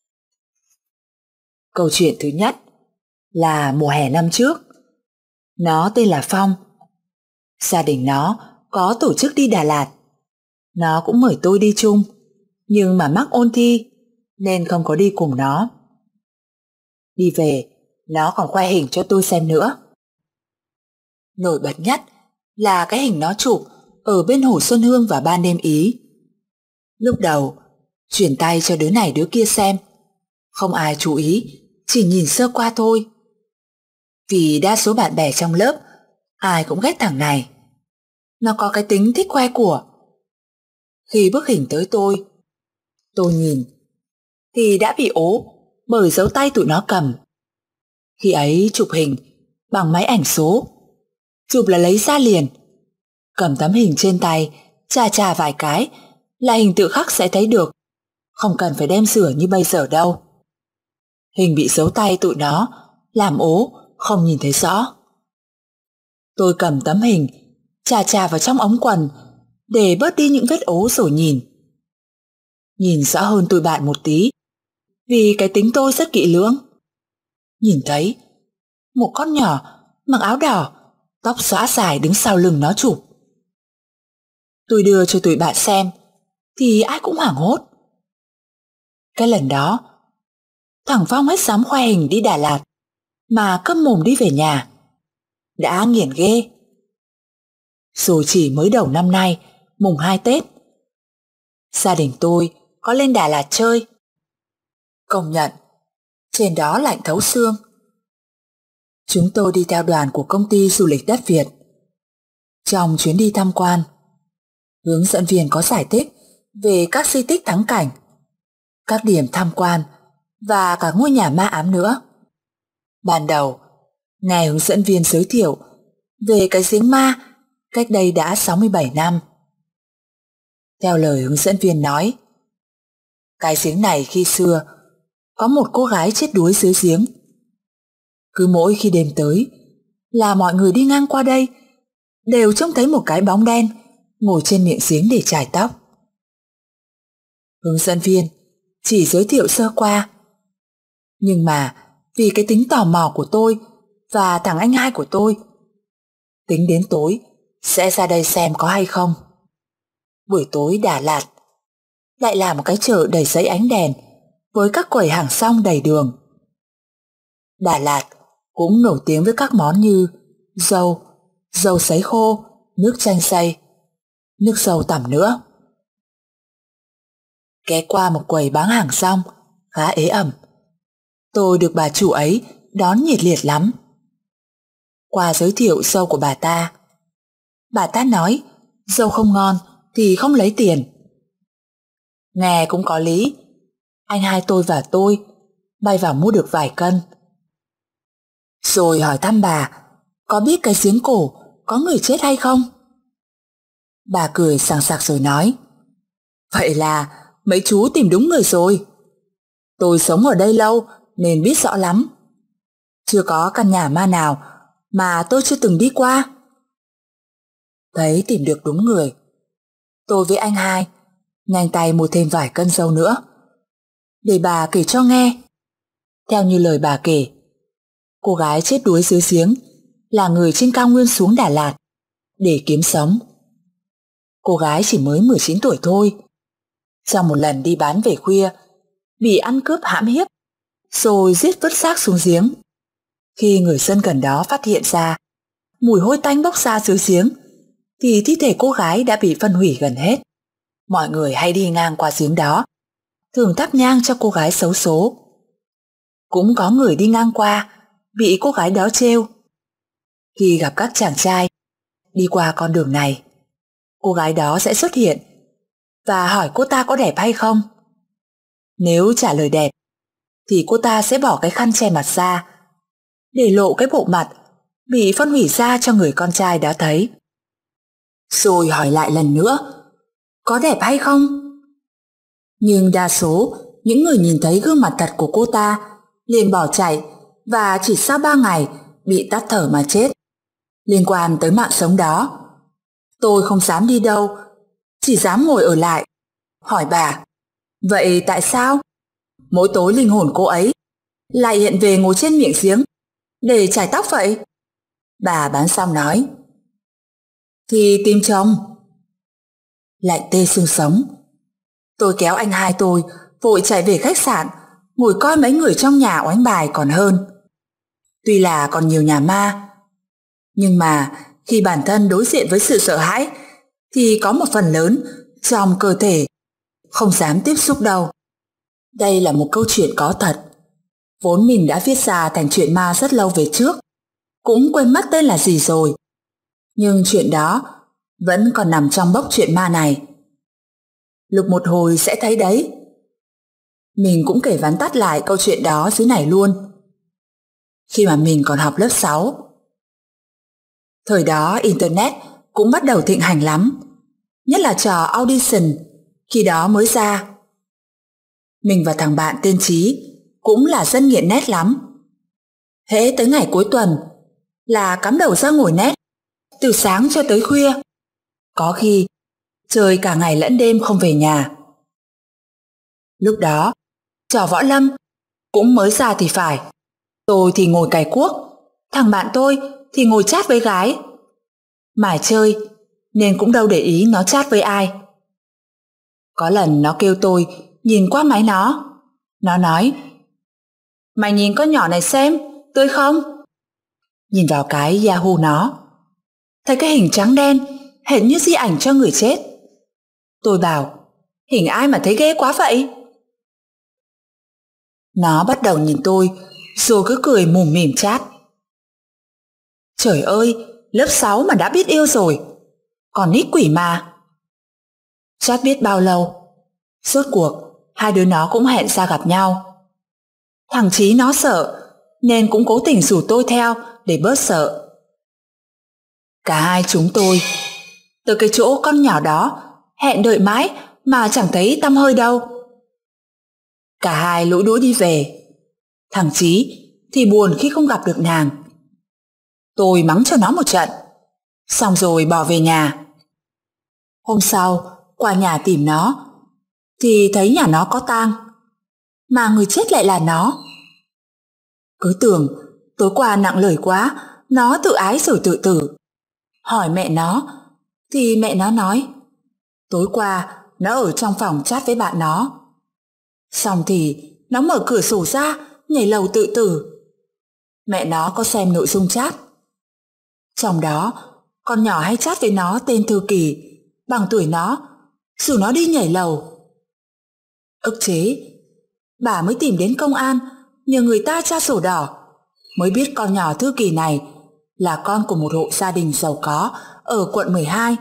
Câu chuyện thứ nhất là mùa hè năm trước. Nó tên là Phong. Gia đình nó có tổ chức đi Đà Lạt. Nó cũng mời tôi đi chung, nhưng mà mắc ôn thi nên không có đi cùng nó. Đi về, nó còn khoe hình cho tôi xem nữa. Nổi bật nhất là cái hình nó chụp ở bên hồ Xuân Hương vào ban đêm Ý. Lúc đầu chuyển tay cho đứa này đứa kia xem, không ai chú ý, chỉ nhìn sơ qua thôi. Vì đa số bạn bè trong lớp ai cũng ghét thằng này. Nó có cái tính thích khoe của. Khi bức hình tới tôi, tôi nhìn thì đã bị ố bởi dấu tay tụi nó cầm. Khi ấy chụp hình bằng máy ảnh số, chụp là lấy ra liền, cầm tấm hình trên tay chà chà vài cái là hình tự khắc sẽ thấy được, không cần phải đem sửa như bây giờ đâu. Hình bị dấu tay tụi nó làm ố không nhìn thấy rõ. Tôi cầm tấm hình chà chà vào trong ống quần để bớt đi những vết ố rồi nhìn. Nhìn rõ hơn tụi bạn một tí, vì cái tính tôi rất kỹ lưỡng. Nhìn thấy một con nhỏ mặc áo đỏ, tóc xõa dài đứng sau lưng nó chụp. Tôi đưa cho tụi bạn xem thì ai cũng hoảng hốt. Cái lần đó thằng Phong hết dám khoe hình đi Đà Lạt mà câm mồm đi về nhà. Đã nghiền ghê. Rồi chỉ mới đầu năm nay, mùng hai Tết, gia đình tôi có lên Đà Lạt chơi. Công nhận trên đó lạnh thấu xương. Chúng tôi đi theo đoàn của công ty du lịch Đất Việt. Trong chuyến đi tham quan, hướng dẫn viên có giải thích về các di tích thắng cảnh, các điểm tham quan và cả ngôi nhà ma ám nữa. Ban đầu, nghe hướng dẫn viên giới thiệu về cái giếng ma cách đây đã sáu mươi bảy năm. Theo lời hướng dẫn viên nói, cái giếng này khi xưa có một cô gái chết đuối dưới giếng. Cứ mỗi khi đêm tới là mọi người đi ngang qua đây đều trông thấy một cái bóng đen ngồi trên miệng giếng để chải tóc. Hướng dẫn viên chỉ giới thiệu sơ qua, nhưng mà vì cái tính tò mò của tôi và thằng anh hai của tôi, tính đến tối sẽ ra đây xem có hay không. Buổi tối Đà Lạt lại là một cái chợ đầy giấy ánh đèn với các quầy hàng rong đầy đường. Đà Lạt cũng nổi tiếng với các món như dâu, dâu sấy khô, nước chanh xay, nước dâu tằm nữa. Ghé qua một quầy bán hàng rong khá ế ẩm, tôi được bà chủ ấy đón nhiệt liệt lắm. Qua giới thiệu dâu của bà ta, bà ta nói dâu không ngon thì không lấy tiền. Nghe cũng có lý, anh hai tôi và tôi bay vào mua được vài cân. Rồi hỏi thăm bà có biết cái giếng cổ có người chết hay không. Bà cười sảng sặc rồi nói, vậy là mấy chú tìm đúng người rồi. Tôi sống ở đây lâu nên biết rõ lắm. Chưa có căn nhà ma nào mà tôi chưa từng đi qua. Thấy tìm được đúng người, tôi với anh hai nhanh tay mua thêm vài cân dâu nữa để bà kể cho nghe. Theo như lời bà kể, cô gái chết đuối dưới giếng là người trên cao nguyên xuống Đà Lạt để kiếm sống. Cô gái chỉ mới mười chín tuổi thôi. Trong một lần đi bán về khuya, bị ăn cướp hãm hiếp, rồi giết vứt xác xuống giếng. Khi người dân gần đó phát hiện ra mùi hôi tanh bốc ra dưới giếng, thì thi thể cô gái đã bị phân hủy gần hết. Mọi người hay đi ngang qua giếng đó, thường thắp nhang cho cô gái xấu số. Cũng có người đi ngang qua bị cô gái đó trêu. Khi gặp các chàng trai đi qua con đường này, cô gái đó sẽ xuất hiện và hỏi cô ta có đẹp hay không. Nếu trả lời đẹp thì cô ta sẽ bỏ cái khăn che mặt ra, để lộ cái bộ mặt bị phân hủy ra cho người con trai đó thấy. Rồi hỏi lại lần nữa, có đẹp hay không? Nhưng đa số những người nhìn thấy gương mặt thật của cô ta liền bỏ chạy và chỉ sau ba ngày bị tắt thở mà chết. Liên quan tới mạng sống đó, tôi không dám đi đâu, chỉ dám ngồi ở lại hỏi bà, vậy tại sao mỗi tối linh hồn cô ấy lại hiện về ngồi trên miệng giếng để chải tóc vậy? Bà bán xong nói, thì tìm chồng. Lại tê xương sống. Tôi kéo anh hai tôi vội chạy về khách sạn, ngồi coi mấy người trong nhà oánh bài còn hơn. Tuy là còn nhiều nhà ma, nhưng mà khi bản thân đối diện với sự sợ hãi thì có một phần lớn trong cơ thể không dám tiếp xúc đâu. Đây là một câu chuyện có thật, vốn mình đã viết ra thành chuyện ma rất lâu về trước, cũng quên mất tên là gì rồi. Nhưng chuyện đó vẫn còn nằm trong bốc chuyện ma này. Lục một hồi sẽ thấy đấy. Mình cũng kể vắn tắt lại câu chuyện đó dưới này luôn. Khi mà mình còn học lớp sáu, thời đó Internet cũng bắt đầu thịnh hành lắm, nhất là trò Audition khi đó mới ra. Mình và thằng bạn tên Trí cũng là dân nghiện net lắm. Hễ tới ngày cuối tuần là cắm đầu ra ngồi net từ sáng cho tới khuya, có khi chơi cả ngày lẫn đêm không về nhà. Lúc đó trò võ lâm cũng mới ra thì phải. Tôi thì ngồi cày cuốc, thằng bạn tôi thì ngồi chat với gái. Mải chơi nên cũng đâu để ý nó chat với ai. Có lần nó kêu tôi nhìn qua máy nó. Nó nói, mày nhìn con nhỏ này xem, tươi không? Nhìn vào cái Yahoo nó, thấy cái hình trắng đen hệt như di ảnh cho người chết. Tôi bảo, hình ai mà thấy ghê quá vậy? Nó bắt đầu nhìn tôi rồi cứ cười mùm mỉm chát. Trời ơi, lớp sáu mà đã biết yêu rồi, còn nít quỷ mà. Chát biết bao lâu Rốt cuộc, hai đứa nó cũng hẹn ra gặp nhau. Thằng Chí nó sợ, nên cũng cố tình rủ tôi theo để bớt sợ. Cả hai chúng tôi từ cái chỗ con nhỏ đó hẹn đợi mãi mà chẳng thấy tăm hơi đâu. Cả hai lủi đuổi đi về. Thằng Chí thì buồn khi không gặp được nàng. Tôi mắng cho nó một trận, xong rồi bỏ về nhà. Hôm sau qua nhà tìm nó thì thấy nhà nó có tang, mà người chết lại là nó. Cứ tưởng tối qua nặng lời quá, nó tự ái rồi tự tử. Hỏi mẹ nó thì mẹ nó nói tối qua nó ở trong phòng chat với bạn nó, xong thì nó mở cửa sổ ra nhảy lầu tự tử. Mẹ nó có xem nội dung chat, trong đó con nhỏ hay chat với nó tên Thư Kỳ, bằng tuổi nó, rủ nó đi nhảy lầu. Ức chế, bà mới tìm đến công an nhờ người ta tra sổ đỏ, mới biết con nhỏ Thư Kỳ này là con của một hộ gia đình giàu có ở quận mười hai.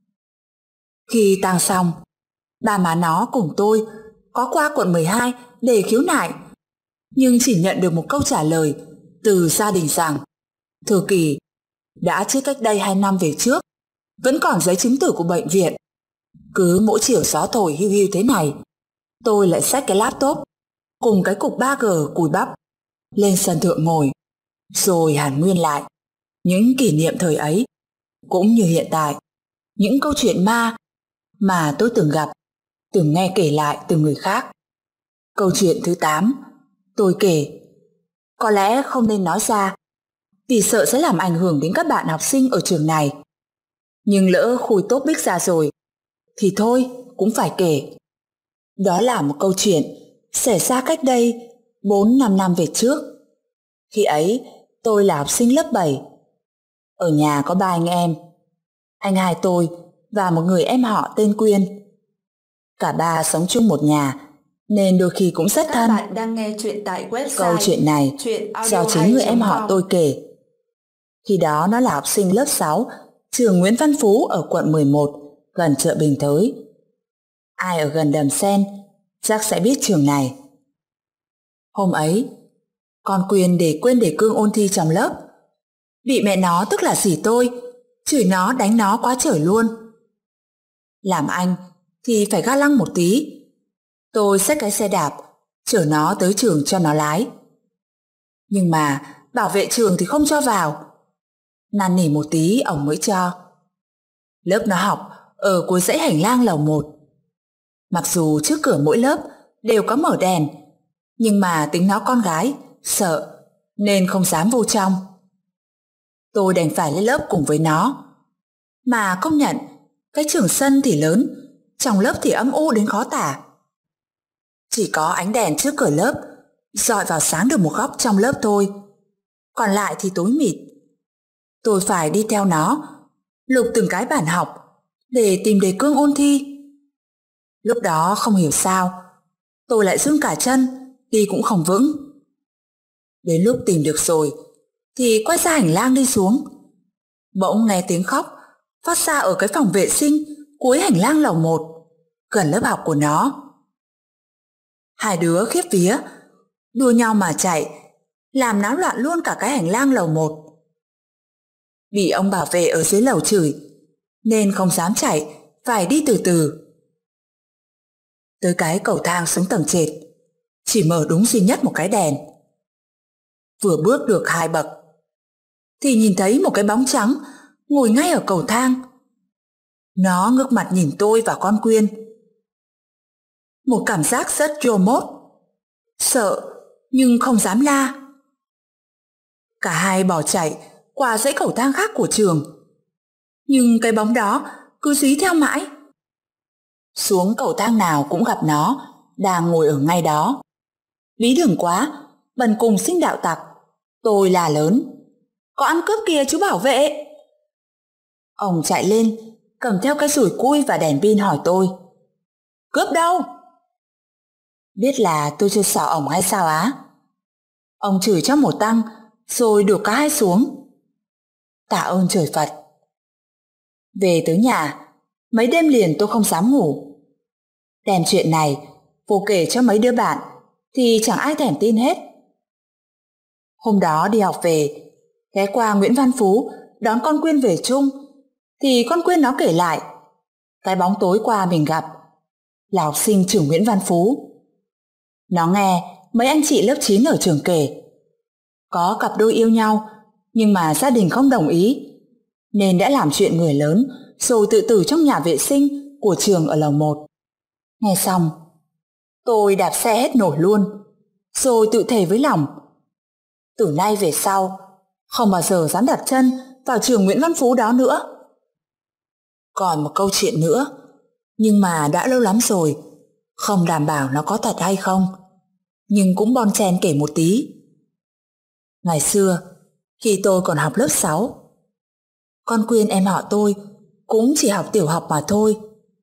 Khi tang xong, ba má nó cùng tôi có qua quận mười hai để khiếu nại, nhưng chỉ nhận được một câu trả lời từ gia đình rằng Thư Kỳ đã chết cách đây hai năm về trước, vẫn còn giấy chứng tử của bệnh viện. Cứ mỗi chiều gió thổi hiu hiu thế này, tôi lại xách cái laptop cùng cái cục ba G cùi bắp lên sân thượng ngồi, rồi hàn nguyên lại những kỷ niệm thời ấy, cũng như hiện tại, những câu chuyện ma mà tôi từng gặp, từng nghe kể lại từ người khác. Câu chuyện thứ tám tôi kể có lẽ không nên nói ra, vì sợ sẽ làm ảnh hưởng đến các bạn học sinh ở trường này. Nhưng lỡ khui topic ra rồi thì thôi cũng phải kể. Đó là một câu chuyện xảy ra cách đây bốn năm năm về trước. Khi ấy tôi là học sinh lớp bảy. Ở nhà có ba anh em, anh hai tôi và một người em họ tên Quyên. Cả ba sống chung một nhà nên đôi khi cũng rất thân. Các bạn đang nghe chuyện tại website. Câu chuyện này do chính người em họ tôi kể. Khi đó nó là học sinh lớp sáu, trường Nguyễn Văn Phú ở quận mười một, gần chợ Bình Thới. Ai ở gần Đầm Sen chắc sẽ biết trường này. Hôm ấy, con Quyên để quên để cương ôn thi trong lớp, bị mẹ nó tức là dì tôi chửi nó đánh nó quá trời luôn. Làm anh thì phải ga lăng một tí. Tôi xách cái xe đạp chở nó tới trường cho nó lái. Nhưng mà bảo vệ trường thì không cho vào, năn nỉ một tí ổng mới cho. Lớp nó học ở cuối dãy hành lang lầu một. Mặc dù trước cửa mỗi lớp đều có mở đèn, nhưng mà tính nó con gái, sợ nên không dám vô trong. Tôi đành phải lên lớp cùng với nó. Mà công nhận, cái trường sân thì lớn, trong lớp thì âm u đến khó tả. Chỉ có ánh đèn trước cửa lớp dọi vào sáng được một góc trong lớp thôi, còn lại thì tối mịt. Tôi phải đi theo nó, lục từng cái bản học để tìm đề cương ôn thi. Lúc đó không hiểu sao, tôi lại run cả chân, đi cũng không vững. Đến lúc tìm được rồi thì quay ra hành lang đi xuống. Bỗng nghe tiếng khóc phát ra ở cái phòng vệ sinh cuối hành lang lầu một, gần lớp học của nó. Hai đứa khiếp vía, đua nhau mà chạy, làm náo loạn luôn cả cái hành lang lầu một. Bị ông bảo vệ ở dưới lầu chửi nên không dám chạy, phải đi từ từ. Tới cái cầu thang xuống tầng trệt, chỉ mở đúng duy nhất một cái đèn. Vừa bước được hai bậc thì nhìn thấy một cái bóng trắng ngồi ngay ở cầu thang. Nó ngước mặt nhìn tôi và con Quyên. Một cảm giác rất trô mốt, sợ nhưng không dám la. Cả hai bỏ chạy qua dãy cầu thang khác của trường, nhưng cái bóng đó cứ dí theo mãi. Xuống cầu thang nào cũng gặp nó đang ngồi ở ngay đó. Bí đường quá, bần cùng sinh đạo tặc. Tôi là lớn: "Có ăn cướp kìa chú bảo vệ!" Ông chạy lên cầm theo cái rủi cui và đèn pin hỏi tôi: "Cướp đâu?" Biết là tôi chưa sợ ổng hay sao á. Ông chửi cho một tăng rồi đuổi cả hai xuống. Tạ ơn trời Phật. Về tới nhà, mấy đêm liền tôi không dám ngủ. Đem chuyện này vô kể cho mấy đứa bạn thì chẳng ai thèm tin hết. Hôm đó đi học về, ghé qua Nguyễn Văn Phú đón con Quyên về chung, thì con Quyên nó kể lại cái bóng tối qua mình gặp là học sinh trường Nguyễn Văn Phú. Nó nghe mấy anh chị lớp chín ở trường kể có cặp đôi yêu nhau, nhưng mà gia đình không đồng ý, nên đã làm chuyện người lớn rồi tự tử trong nhà vệ sinh của trường ở lầu một. Nghe xong, tôi đạp xe hết nổi luôn, rồi tự thề với lòng, từ nay về sau không bao giờ dám đặt chân vào trường Nguyễn Văn Phú đó nữa. Còn một câu chuyện nữa, nhưng mà đã lâu lắm rồi, không đảm bảo nó có thật hay không, nhưng cũng bon chen kể một tí. Ngày xưa, khi tôi còn học lớp sáu, con Quyên em họ tôi cũng chỉ học tiểu học mà thôi.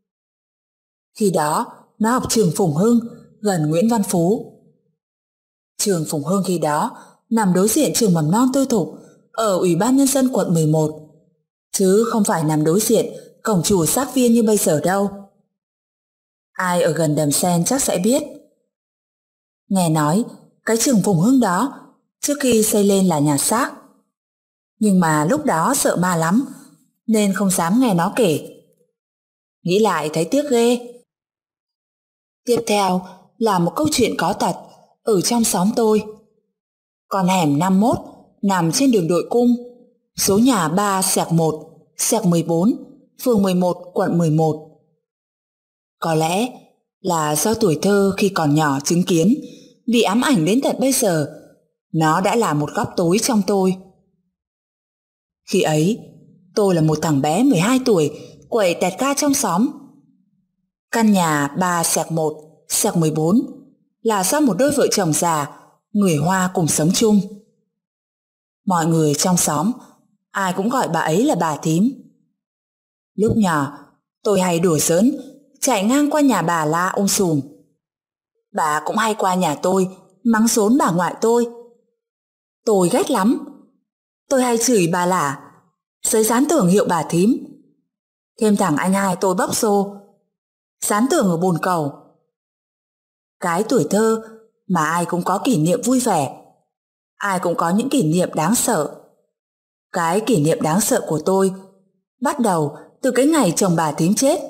Khi đó, nó học trường Phùng Hưng gần Nguyễn Văn Phú. Trường Phùng Hưng khi đó nằm đối diện trường mầm non tư thục ở Ủy ban Nhân dân quận mười một, chứ không phải nằm đối diện cổng chùa Xác Viên như bây giờ đâu. Ai ở gần Đầm Sen chắc sẽ biết. Nghe nói cái trường Phùng Hưng đó trước khi xây lên là nhà xác, nhưng mà lúc đó sợ ma lắm nên không dám nghe nó kể. Nghĩ lại thấy tiếc ghê. Tiếp theo là một câu chuyện có thật ở trong xóm tôi. Con hẻm năm mốt nằm trên đường Đội Cung, số nhà ba xẹt một xẹt mười bốn, phường mười một, quận mười một. Có lẽ là do tuổi thơ khi còn nhỏ chứng kiến bị ám ảnh đến tận bây giờ, nó đã là một góc tối trong tôi. Khi ấy, tôi là một thằng bé mười hai tuổi quậy tẹt ga trong xóm. Căn nhà ba xẹt một xẹt mười bốn là do một đôi vợ chồng già người Hoa cùng sống chung. Mọi người trong xóm ai cũng gọi bà ấy là bà thím. Lúc nhỏ tôi hay đùa giỡn chạy ngang qua nhà bà la ôm sùm. Bà cũng hay qua nhà tôi mắng xốn bà ngoại tôi. Tôi ghét lắm. Tôi hay chửi bà là giấy dán tường hiệu bà thím. Thêm thằng anh hai tôi bóc xô, dán tường ở bồn cầu. Cái tuổi thơ mà ai cũng có kỷ niệm vui vẻ, ai cũng có những kỷ niệm đáng sợ. Cái kỷ niệm đáng sợ của tôi bắt đầu từ cái ngày chồng bà thím chết.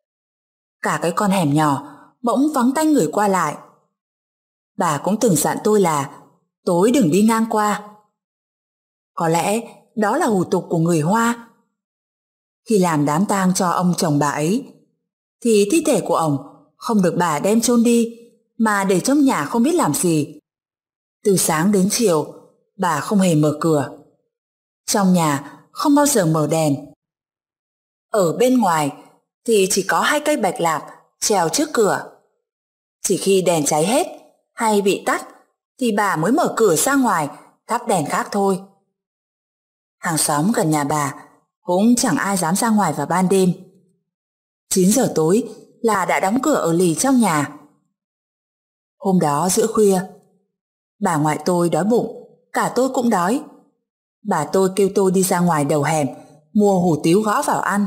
Cả cái con hẻm nhỏ bỗng vắng tanh người qua lại. Bà cũng từng dặn tôi là tối đừng đi ngang qua. Có lẽ đó là hủ tục của người Hoa. Khi làm đám tang cho ông chồng bà ấy, thì thi thể của ông không được bà đem chôn đi, mà để trong nhà không biết làm gì. Từ sáng đến chiều, bà không hề mở cửa. Trong nhà không bao giờ mở đèn. Ở bên ngoài thì chỉ có hai cây bạch lạp treo trước cửa. Chỉ khi đèn cháy hết hay bị tắt thì bà mới mở cửa ra ngoài thắp đèn khác thôi. Hàng xóm gần nhà bà cũng chẳng ai dám ra ngoài vào ban đêm. chín giờ tối là đã đóng cửa ở lì trong nhà. Hôm đó giữa khuya, bà ngoại tôi đói bụng, cả tôi cũng đói. Bà tôi kêu tôi đi ra ngoài đầu hẻm mua hủ tiếu gõ vào ăn.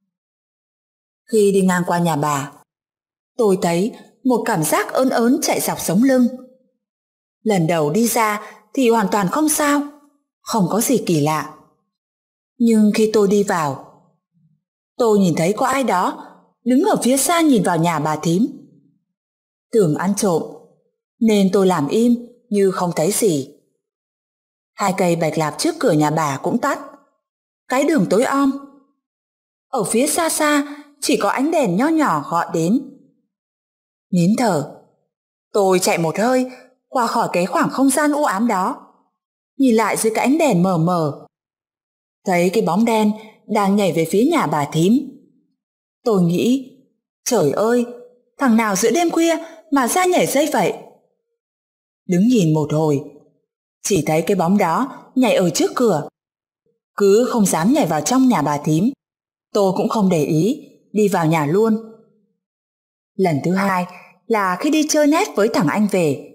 Khi đi ngang qua nhà bà, tôi thấy một cảm giác ớn ớn chạy dọc sống lưng. Lần đầu đi ra thì hoàn toàn không sao, không có gì kỳ lạ. Nhưng khi tôi đi vào, tôi nhìn thấy có ai đó đứng ở phía xa nhìn vào nhà bà thím. Tưởng ăn trộm, nên tôi làm im như không thấy gì. Hai cây bạch lạp trước cửa nhà bà cũng tắt. Cái đường tối om. Ở phía xa xa chỉ có ánh đèn nho nhỏ gọi đến. Nín thở, tôi chạy một hơi qua khỏi cái khoảng không gian u ám đó, nhìn lại dưới cái ánh đèn mờ mờ. Thấy cái bóng đen đang nhảy về phía nhà bà thím. Tôi nghĩ, trời ơi, thằng nào giữa đêm khuya mà ra nhảy dây vậy? Đứng nhìn một hồi, chỉ thấy cái bóng đó nhảy ở trước cửa. Cứ không dám nhảy vào trong nhà bà thím, tôi cũng không để ý, đi vào nhà luôn. Lần thứ hai là khi đi chơi net với thằng anh về.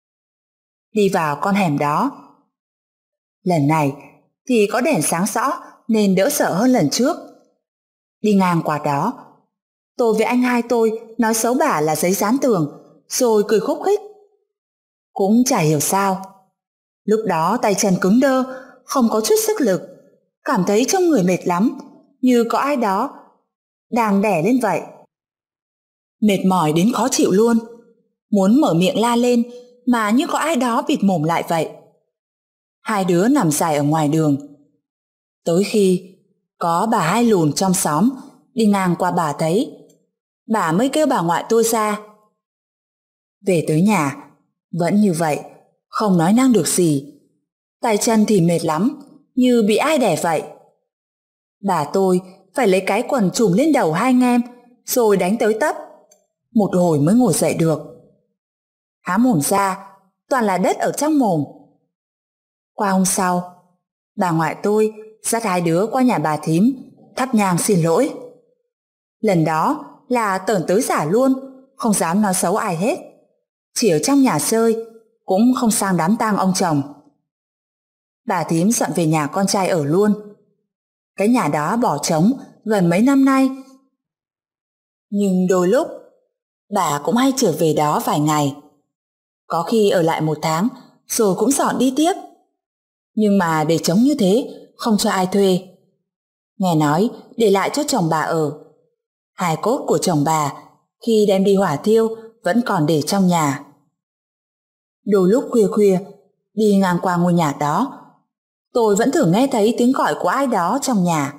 Đi vào con hẻm đó. Lần này thì có đèn sáng rõ nên đỡ sợ hơn lần trước. Đi ngang qua đó, tôi với anh hai tôi nói xấu bà là giấy dán tường, rồi cười khúc khích. Cũng chả hiểu sao, lúc đó tay chân cứng đơ, không có chút sức lực, cảm thấy trong người mệt lắm, như có ai đó đang đè lên vậy. Mệt mỏi đến khó chịu luôn, muốn mở miệng la lên mà như có ai đó bịt mồm lại vậy. Hai đứa nằm dài ở ngoài đường. Tới khi có bà hai lùn trong xóm đi ngang qua bà thấy, bà mới kêu bà ngoại tôi ra. Về tới nhà vẫn như vậy, không nói năng được gì, tay chân thì mệt lắm, như bị ai đè vậy. Bà tôi phải lấy cái quần trùm lên đầu hai anh em, rồi đánh tới tấp, một hồi mới ngồi dậy được. Há mồm ra toàn là đất ở trong mồm. Qua hôm sau, bà ngoại tôi dắt hai đứa qua nhà bà thím thắp nhang xin lỗi. Lần đó là tởn tới giả luôn, không dám nói xấu ai hết, chỉ ở trong nhà chơi, cũng không sang đám tang ông chồng. Bà thím dọn về nhà con trai ở luôn. Cái nhà đó bỏ trống gần mấy năm nay, nhưng đôi lúc bà cũng hay trở về đó vài ngày, có khi ở lại một tháng rồi cũng dọn đi tiếp. Nhưng mà để trống như thế không cho ai thuê. Nghe nói để lại cho chồng bà ở. Hài cốt của chồng bà khi đem đi hỏa thiêu vẫn còn để trong nhà. Đôi lúc khuya khuya đi ngang qua ngôi nhà đó, tôi vẫn thường nghe thấy tiếng gọi của ai đó trong nhà.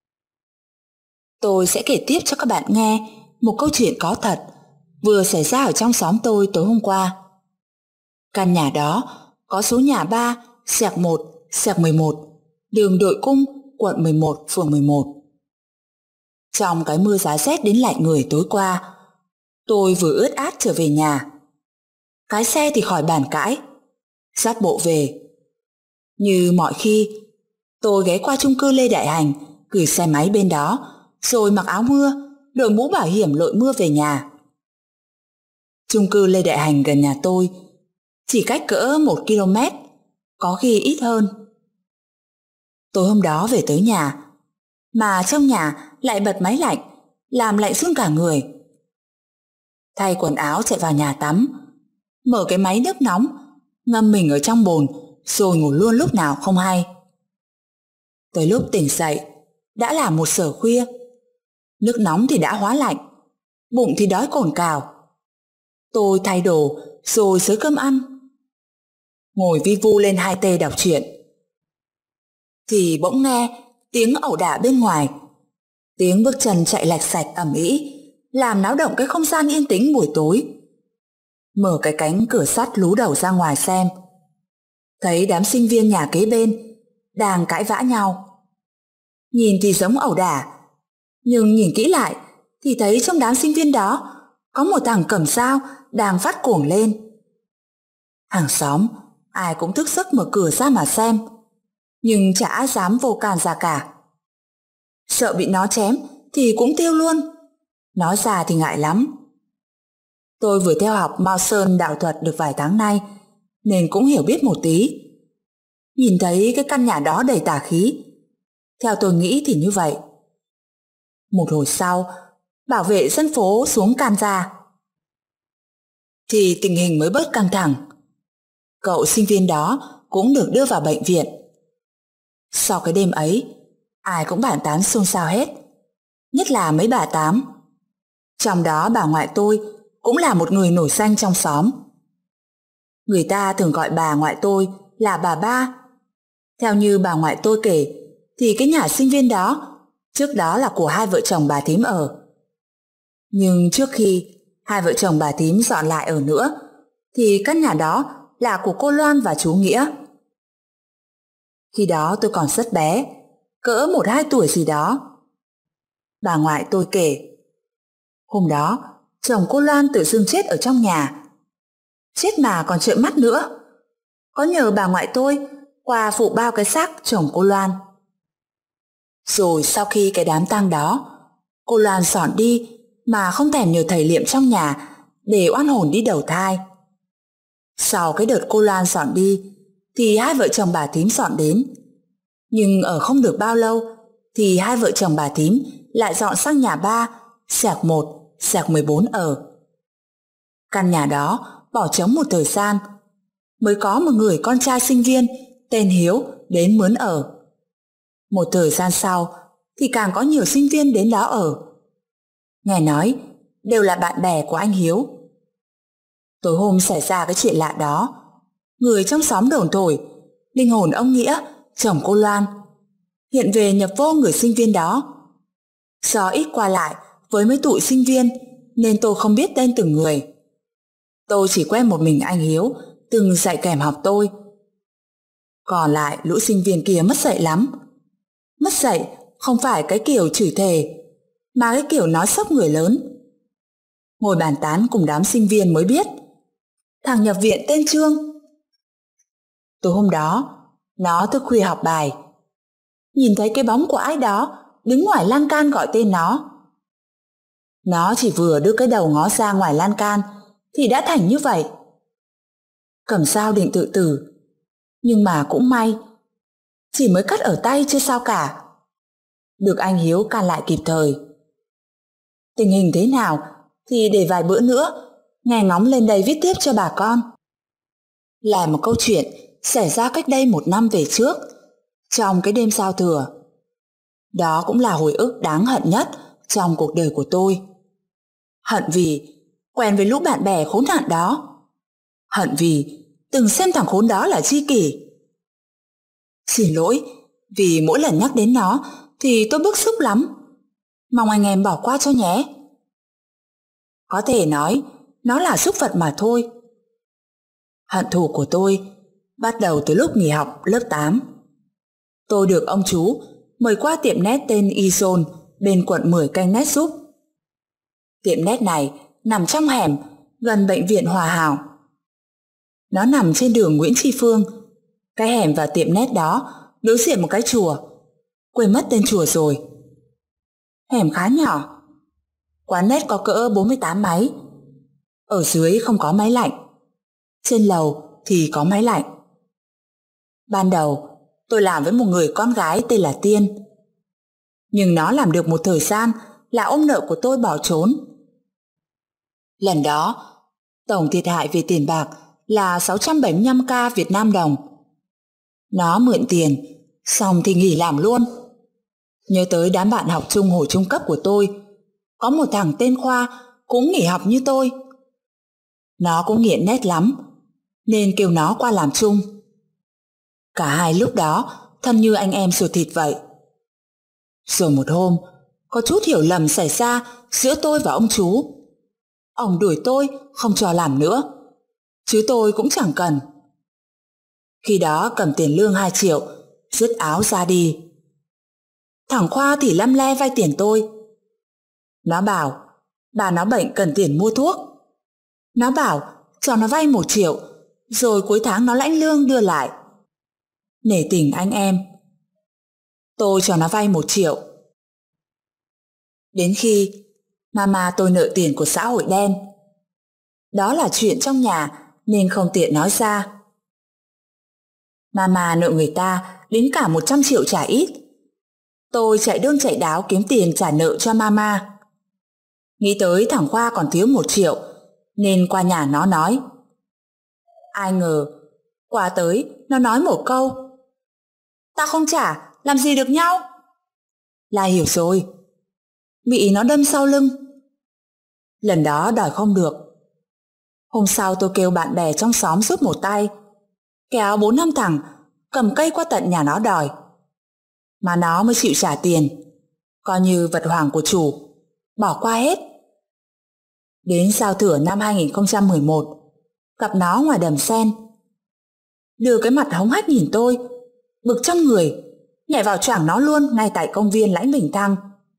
Tôi sẽ kể tiếp cho các bạn nghe một câu chuyện có thật vừa xảy ra ở trong xóm tôi tối hôm qua. Căn nhà đó có số nhà ba xẹt một xẹt mười một, đường Đội Cung, quận mười một, phường mười một. Trong cái mưa giá rét đến lạnh người tối qua, tôi vừa ướt át trở về nhà. Cái xe thì khỏi bàn cãi, dắt bộ về. Như mọi khi, tôi ghé qua chung cư Lê Đại Hành, gửi xe máy bên đó, rồi mặc áo mưa, đội mũ bảo hiểm lội mưa về nhà. Chung cư Lê Đại Hành gần nhà tôi, chỉ cách cỡ một ki lô mét, có khi ít hơn. Tối hôm đó về tới nhà, mà trong nhà lại bật máy lạnh, làm lạnh run cả người. Thay quần áo chạy vào nhà tắm, mở cái máy nước nóng, ngâm mình ở trong bồn, rồi ngủ luôn lúc nào không hay. Tới lúc tỉnh dậy, đã là một giờ khuya. Nước nóng thì đã hóa lạnh, bụng thì đói cồn cào. Tôi thay đồ rồi xới cơm ăn, ngồi vi vu lên hai tê đọc truyện. Thì bỗng nghe tiếng ẩu đả bên ngoài, tiếng bước chân chạy lạch sạch ầm ĩ, làm náo động cái không gian yên tĩnh buổi tối. Mở cái cánh cửa sắt lú đầu ra ngoài xem, thấy đám sinh viên nhà kế bên đang cãi vã nhau. Nhìn thì giống ẩu đả, nhưng nhìn kỹ lại thì thấy trong đám sinh viên đó có một thằng cầm dao đang phát cuồng lên. Hàng xóm ai cũng thức giấc mở cửa ra mà xem, nhưng chả ai dám vô can ra cả. Sợ bị nó chém thì cũng tiêu luôn, nói ra thì ngại lắm. Tôi vừa theo học Mao Sơn đạo thuật được vài tháng nay, nên cũng hiểu biết một tí. Nhìn thấy cái căn nhà đó đầy tà khí, theo tôi nghĩ thì như vậy. Một hồi sau, bảo vệ dân phố xuống can ra, thì tình hình mới bớt căng thẳng. Cậu sinh viên đó cũng được đưa vào bệnh viện. Sau cái đêm ấy, ai cũng bàn tán xôn xao hết, nhất là mấy bà tám. Trong đó bà ngoại tôi cũng là một người nổi danh trong xóm. Người ta thường gọi bà ngoại tôi là bà ba. Theo như bà ngoại tôi kể, thì cái nhà sinh viên đó trước đó là của hai vợ chồng bà thím ở. Nhưng trước khi hai vợ chồng bà thím dọn lại ở nữa, thì căn nhà đó là của cô Loan và chú Nghĩa. Khi đó tôi còn rất bé, cỡ một hai tuổi gì đó. Bà ngoại tôi kể, hôm đó chồng cô Loan tự dưng chết ở trong nhà. Chết mà còn trợn mắt nữa. Có nhờ bà ngoại tôi qua phụ bao cái xác chồng cô Loan. Rồi sau khi cái đám tang đó, cô Loan dọn đi mà không thèm nhờ thầy liệm trong nhà để oan hồn đi đầu thai. Sau cái đợt cô Loan dọn đi thì hai vợ chồng bà thím dọn đến. Nhưng ở không được bao lâu thì hai vợ chồng bà thím lại dọn sang nhà ba, Sạc một, sạc mười bốn ở. Căn nhà đó bỏ trống một thời gian, mới có một người con trai sinh viên tên Hiếu đến mướn ở. Một thời gian sau thì càng có nhiều sinh viên đến đó ở. Nghe nói đều là bạn bè của anh Hiếu. Tối hôm xảy ra cái chuyện lạ đó, người trong xóm đồn thổi linh hồn ông Nghĩa, chồng cô Loan, hiện về nhập vô người sinh viên đó. Do ít qua lại với mấy tụi sinh viên nên tôi không biết tên từng người. Tôi chỉ quen một mình anh Hiếu từng dạy kèm học tôi. Còn lại lũ sinh viên kia mất dạy lắm. Mất dạy không phải cái kiểu chửi thề, mà cái kiểu nói sốc người lớn. Ngồi bàn tán cùng đám sinh viên mới biết thằng nhập viện tên Trương. Tối hôm đó nó thức khuya học bài, nhìn thấy cái bóng của ai đó đứng ngoài lan can gọi tên nó. Nó chỉ vừa đưa cái đầu ngó ra ngoài lan can thì đã thành như vậy. Cầm dao định tự tử, nhưng mà cũng may chỉ mới cắt ở tay chưa sao cả, được anh Hiếu can lại kịp thời. Tình hình thế nào thì để vài bữa nữa nghe ngóng lên đây viết tiếp cho bà con. Là một câu chuyện xảy ra cách đây một năm về trước, trong cái đêm giao thừa. Đó cũng là hồi ức đáng hận nhất trong cuộc đời của tôi. Hận vì quen với lũ bạn bè khốn nạn đó. Hận vì từng xem thằng khốn đó là tri kỷ. Xin lỗi vì mỗi lần nhắc đến nó thì tôi bức xúc lắm. Mong anh em bỏ qua cho nhé. Có thể nói nó là súc vật mà thôi. Hận thù của tôi bắt đầu từ lúc nghỉ học lớp tám. Tôi được ông chú mời qua tiệm nét tên Izone bên quận mười canh nét giúp. Tiệm nét này nằm trong hẻm gần bệnh viện Hòa Hảo. Nó nằm trên đường Nguyễn Tri Phương. Cái hẻm và tiệm nét đó đối diện một cái chùa, quên mất tên chùa rồi. Hẻm khá nhỏ. Quán nét có cỡ bốn mươi tám máy. Ở dưới không có máy lạnh, trên lầu thì có máy lạnh. Ban đầu tôi làm với một người con gái tên là Tiên, nhưng nó làm được một thời gian là ông nợ của tôi bỏ trốn. Lần đó tổng thiệt hại về tiền bạc là sáu trăm bảy mươi lăm k Việt Nam đồng. Nó mượn tiền xong thì nghỉ làm luôn. Nhớ tới đám bạn học chung hồi trung cấp của tôi, có một thằng tên Khoa cũng nghỉ học như tôi. Nó cũng nghiện nét lắm nên kêu nó qua làm chung. Cả hai lúc đó thân như anh em ruột thịt vậy. Rồi một hôm có chút hiểu lầm xảy ra giữa tôi và ông chú. Ông đuổi tôi không cho làm nữa, chứ tôi cũng chẳng cần. Khi đó cầm tiền lương hai triệu, dứt áo ra đi. Thằng Khoa thì lăm le vay tiền tôi. Nó bảo bà nó bệnh cần tiền mua thuốc. Nó bảo cho nó vay một triệu, rồi cuối tháng nó lãnh lương đưa lại. Nể tình anh em, tôi cho nó vay một triệu. Đến khi mama tôi nợ tiền của xã hội đen. Đó là chuyện trong nhà nên không tiện nói ra. Mama nợ người ta đến cả một trăm triệu trả ít. Tôi chạy đơn chạy đáo kiếm tiền trả nợ cho mama. Nghĩ tới thằng Khoa còn thiếu một triệu nên qua nhà nó nói. Ai ngờ qua tới nó nói một câu: ta không trả làm gì được nhau. Là hiểu rồi, bị nó đâm sau lưng. Lần đó đòi không được. Hôm sau tôi kêu bạn bè trong xóm giúp một tay, kéo bốn năm thằng cầm cây qua tận nhà nó đòi. Mà nó mới chịu trả tiền, coi như vật hoàng của chủ, bỏ qua hết. Đến giao thừa năm hai nghìn không trăm mười một, gặp nó ngoài đầm sen. Đưa cái mặt hống hách nhìn tôi, bực trong người, nhảy vào choảng nó luôn ngay tại công viên Lãnh Bình Thăng.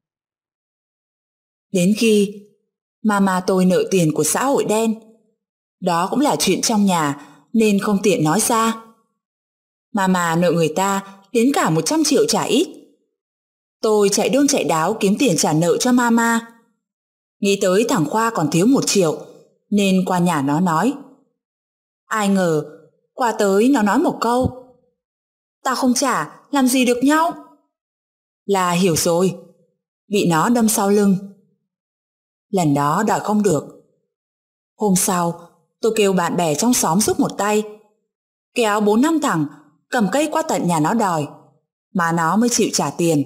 Đến khi mama tôi nợ tiền của xã hội đen, đó cũng là chuyện trong nhà nên không tiện nói ra. Mama nợ người ta đến cả một trăm triệu trả ít. Tôi chạy đôn chạy đáo kiếm tiền trả nợ cho mama. Nghĩ tới thằng Khoa còn thiếu một triệu nên qua nhà nó nói. Ai ngờ qua tới nó nói một câu: tao không trả làm gì được nhau. Là hiểu rồi, bị nó đâm sau lưng. Lần đó đòi không được. Hôm sau, tôi kêu bạn bè trong xóm giúp một tay, kéo bốn năm thằng cầm cây qua tận nhà nó đòi, mà nó mới chịu trả tiền.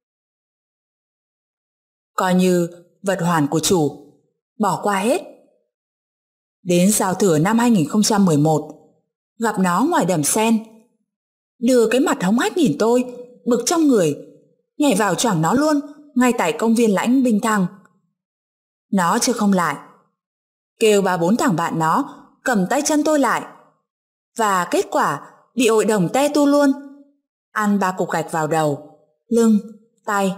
Coi như vật hoàn của chủ, bỏ qua hết. Đến giao thừa năm hai nghìn không trăm mười một, gặp nó ngoài đầm sen, đưa cái mặt hống hách nhìn tôi, bực trong người, nhảy vào choảng nó luôn ngay tại công viên Lãnh Binh Thăng. Nó chưa không lại, kêu ba bốn thằng bạn nó cầm tay chân tôi lại, và kết quả bị hội đồng te tu luôn, ăn ba cục gạch vào đầu, lưng, tay.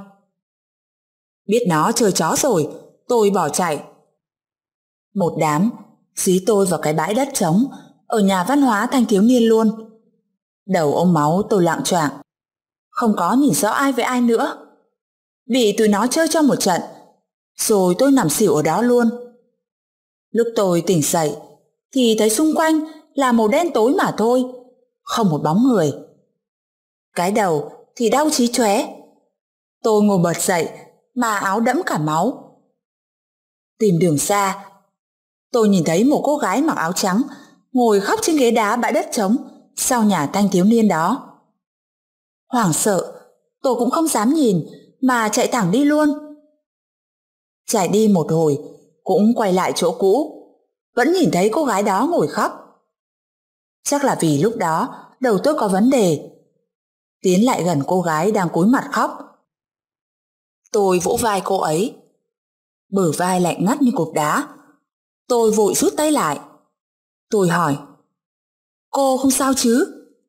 Biết nó chơi chó rồi, tôi bỏ chạy. Một đám dí tôi vào cái bãi đất trống ở nhà văn hóa thanh thiếu niên luôn. Đầu ôm máu, tôi loạng choạng, không có nhìn rõ ai với ai nữa. Bị tụi nó chơi cho một trận, rồi tôi nằm xỉu ở đó luôn. Lúc tôi tỉnh dậy thì thấy xung quanh là màu đen tối mà thôi, không một bóng người. Cái đầu thì đau chí chóe. Tôi ngồi bật dậy mà áo đẫm cả máu. Tìm đường ra, tôi nhìn thấy một cô gái mặc áo trắng ngồi khóc trên ghế đá bãi đất trống sau nhà thanh thiếu niên đó. Hoảng sợ, tôi cũng không dám nhìn mà chạy thẳng đi luôn. Chạy đi một hồi cũng quay lại chỗ cũ, vẫn nhìn thấy cô gái đó ngồi khóc. Chắc là vì lúc đó đầu tôi có vấn đề. Tiến lại gần cô gái đang cúi mặt khóc. Tôi vỗ vai cô ấy, bờ vai lạnh ngắt như cục đá. Tôi vội rút tay lại. Tôi hỏi, cô không sao chứ?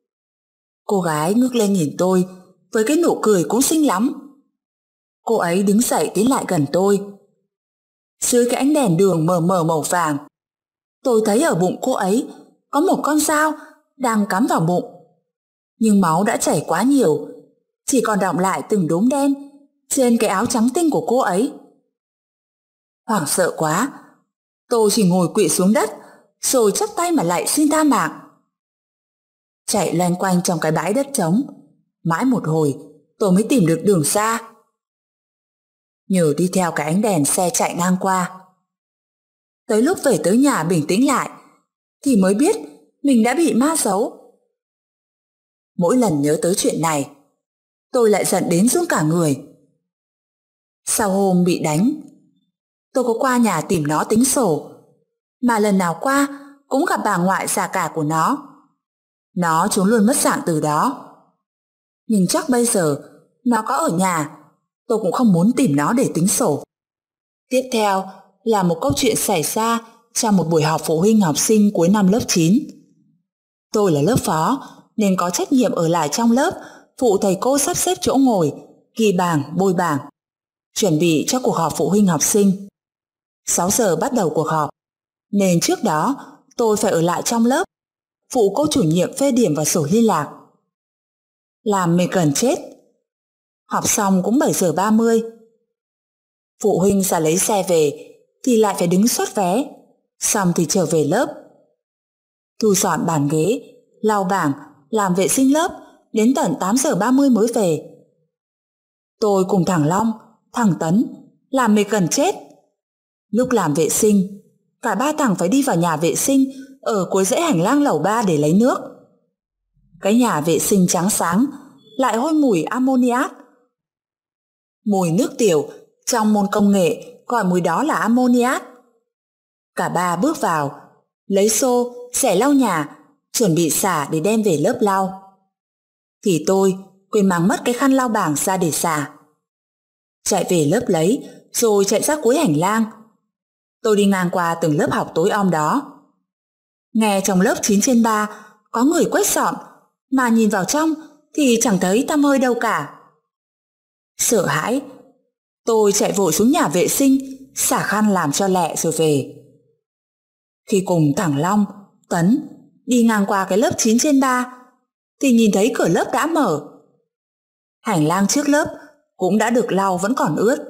Cô gái ngước lên nhìn tôi với cái nụ cười cũng xinh lắm. Cô ấy đứng dậy tiến lại gần tôi. Dưới cái ánh đèn đường mờ mờ màu vàng, tôi thấy ở bụng cô ấy có một con dao đang cắm vào bụng. Nhưng máu đã chảy quá nhiều, chỉ còn đọng lại từng đốm đen trên cái áo trắng tinh của cô ấy. Hoảng sợ quá, tôi chỉ ngồi quỵ xuống đất rồi chắp tay mà lạy xin tha mạng. Chạy loanh quanh trong cái bãi đất trống, mãi một hồi tôi mới tìm được đường ra. Nhờ đi theo cái ánh đèn xe chạy ngang qua. Tới lúc về tới nhà bình tĩnh lại thì mới biết mình đã bị ma giấu. Mỗi lần nhớ tới chuyện này, tôi lại giận đến run cả người. Sau hôm bị đánh, tôi có qua nhà tìm nó tính sổ, mà lần nào qua cũng gặp bà ngoại già cả của nó. Nó trốn luôn mất dạng từ đó. Nhưng chắc bây giờ nó có ở nhà, tôi cũng không muốn tìm nó để tính sổ. Tiếp theo là một câu chuyện xảy ra trong một buổi họp phụ huynh học sinh cuối năm lớp chín. Tôi là lớp phó nên có trách nhiệm ở lại trong lớp phụ thầy cô sắp xếp chỗ ngồi, ghi bảng, bôi bảng, chuẩn bị cho cuộc họp phụ huynh học sinh. sáu giờ bắt đầu cuộc họp, nên trước đó tôi phải ở lại trong lớp phụ cô chủ nhiệm phê điểm vào sổ liên lạc. Làm mệt gần chết. Họp xong cũng bảy giờ ba mươi. Phụ huynh ra lấy xe về thì lại phải đứng soát vé, xong thì trở về lớp. Thu dọn bàn ghế, lau bảng, làm vệ sinh lớp đến tận tám giờ ba mươi mới về. Tôi cùng thằng Long, thằng Tấn làm mệt gần chết. Lúc làm vệ sinh, cả ba thằng phải đi vào nhà vệ sinh ở cuối dãy hành lang lầu ba để lấy nước. Cái nhà vệ sinh trắng sáng lại hôi mùi ammoniac. Mùi nước tiểu trong môn công nghệ gọi mùi đó là ammoniac. Cả ba bước vào, lấy xô, xẻ lau nhà, chuẩn bị xả để đem về lớp lau. Thì tôi quên mang mất cái khăn lau bảng ra để xả. Chạy về lớp lấy, rồi chạy ra cuối hành lang. Tôi đi ngang qua từng lớp học tối om đó. Nghe trong lớp chín trên ba có người quét dọn, mà nhìn vào trong thì chẳng thấy tăm hơi đâu cả. Sợ hãi, tôi chạy vội xuống nhà vệ sinh, xả khăn làm cho lẹ rồi về. Khi cùng thằng Long, Tấn đi ngang qua cái lớp chín trên ba thì nhìn thấy cửa lớp đã mở. Hành lang trước lớp cũng đã được lau vẫn còn ướt.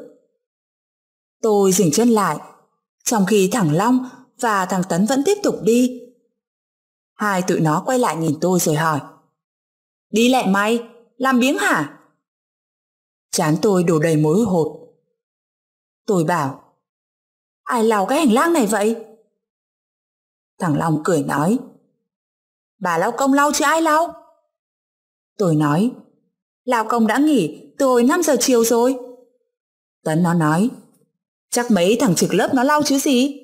Tôi dừng chân lại, trong khi thằng Long và thằng Tấn vẫn tiếp tục đi. Hai tụi nó quay lại nhìn tôi rồi hỏi, đi lẹ mày, làm biếng hả? Trán tôi đổ đầy mối hột. Tôi bảo, Ai lau cái hành lang này vậy? Thằng Long cười nói, bà lao công lau chứ ai lau? Tôi nói, lao công đã nghỉ từ hồi năm giờ chiều rồi. Tấn nó nói, chắc mấy thằng trực lớp nó lau chứ gì.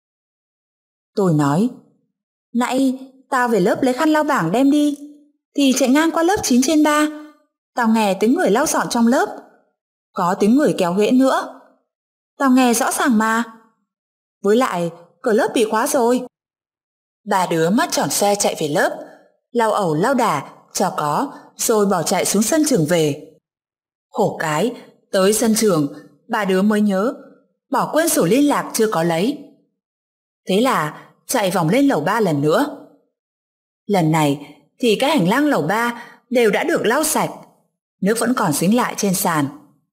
Tôi nói, nãy tao về lớp lấy khăn lau bảng đem đi, thì chạy ngang qua lớp chín trên ba, tao nghe tiếng người lau dọn trong lớp, có tiếng người kéo ghế nữa. Tao nghe rõ ràng mà. Với lại cửa lớp bị khóa rồi. Ba đứa mắt tròn xe chạy về lớp, lau ẩu lau đả cho có, rồi bỏ chạy xuống sân trường về. Khổ cái, tới sân trường, ba đứa mới nhớ bỏ quên sổ liên lạc chưa có lấy. Thế là chạy vòng lên lầu ba lần nữa. Lần này thì cái hành lang lầu ba đều đã được lau sạch, nước vẫn còn dính lại trên sàn.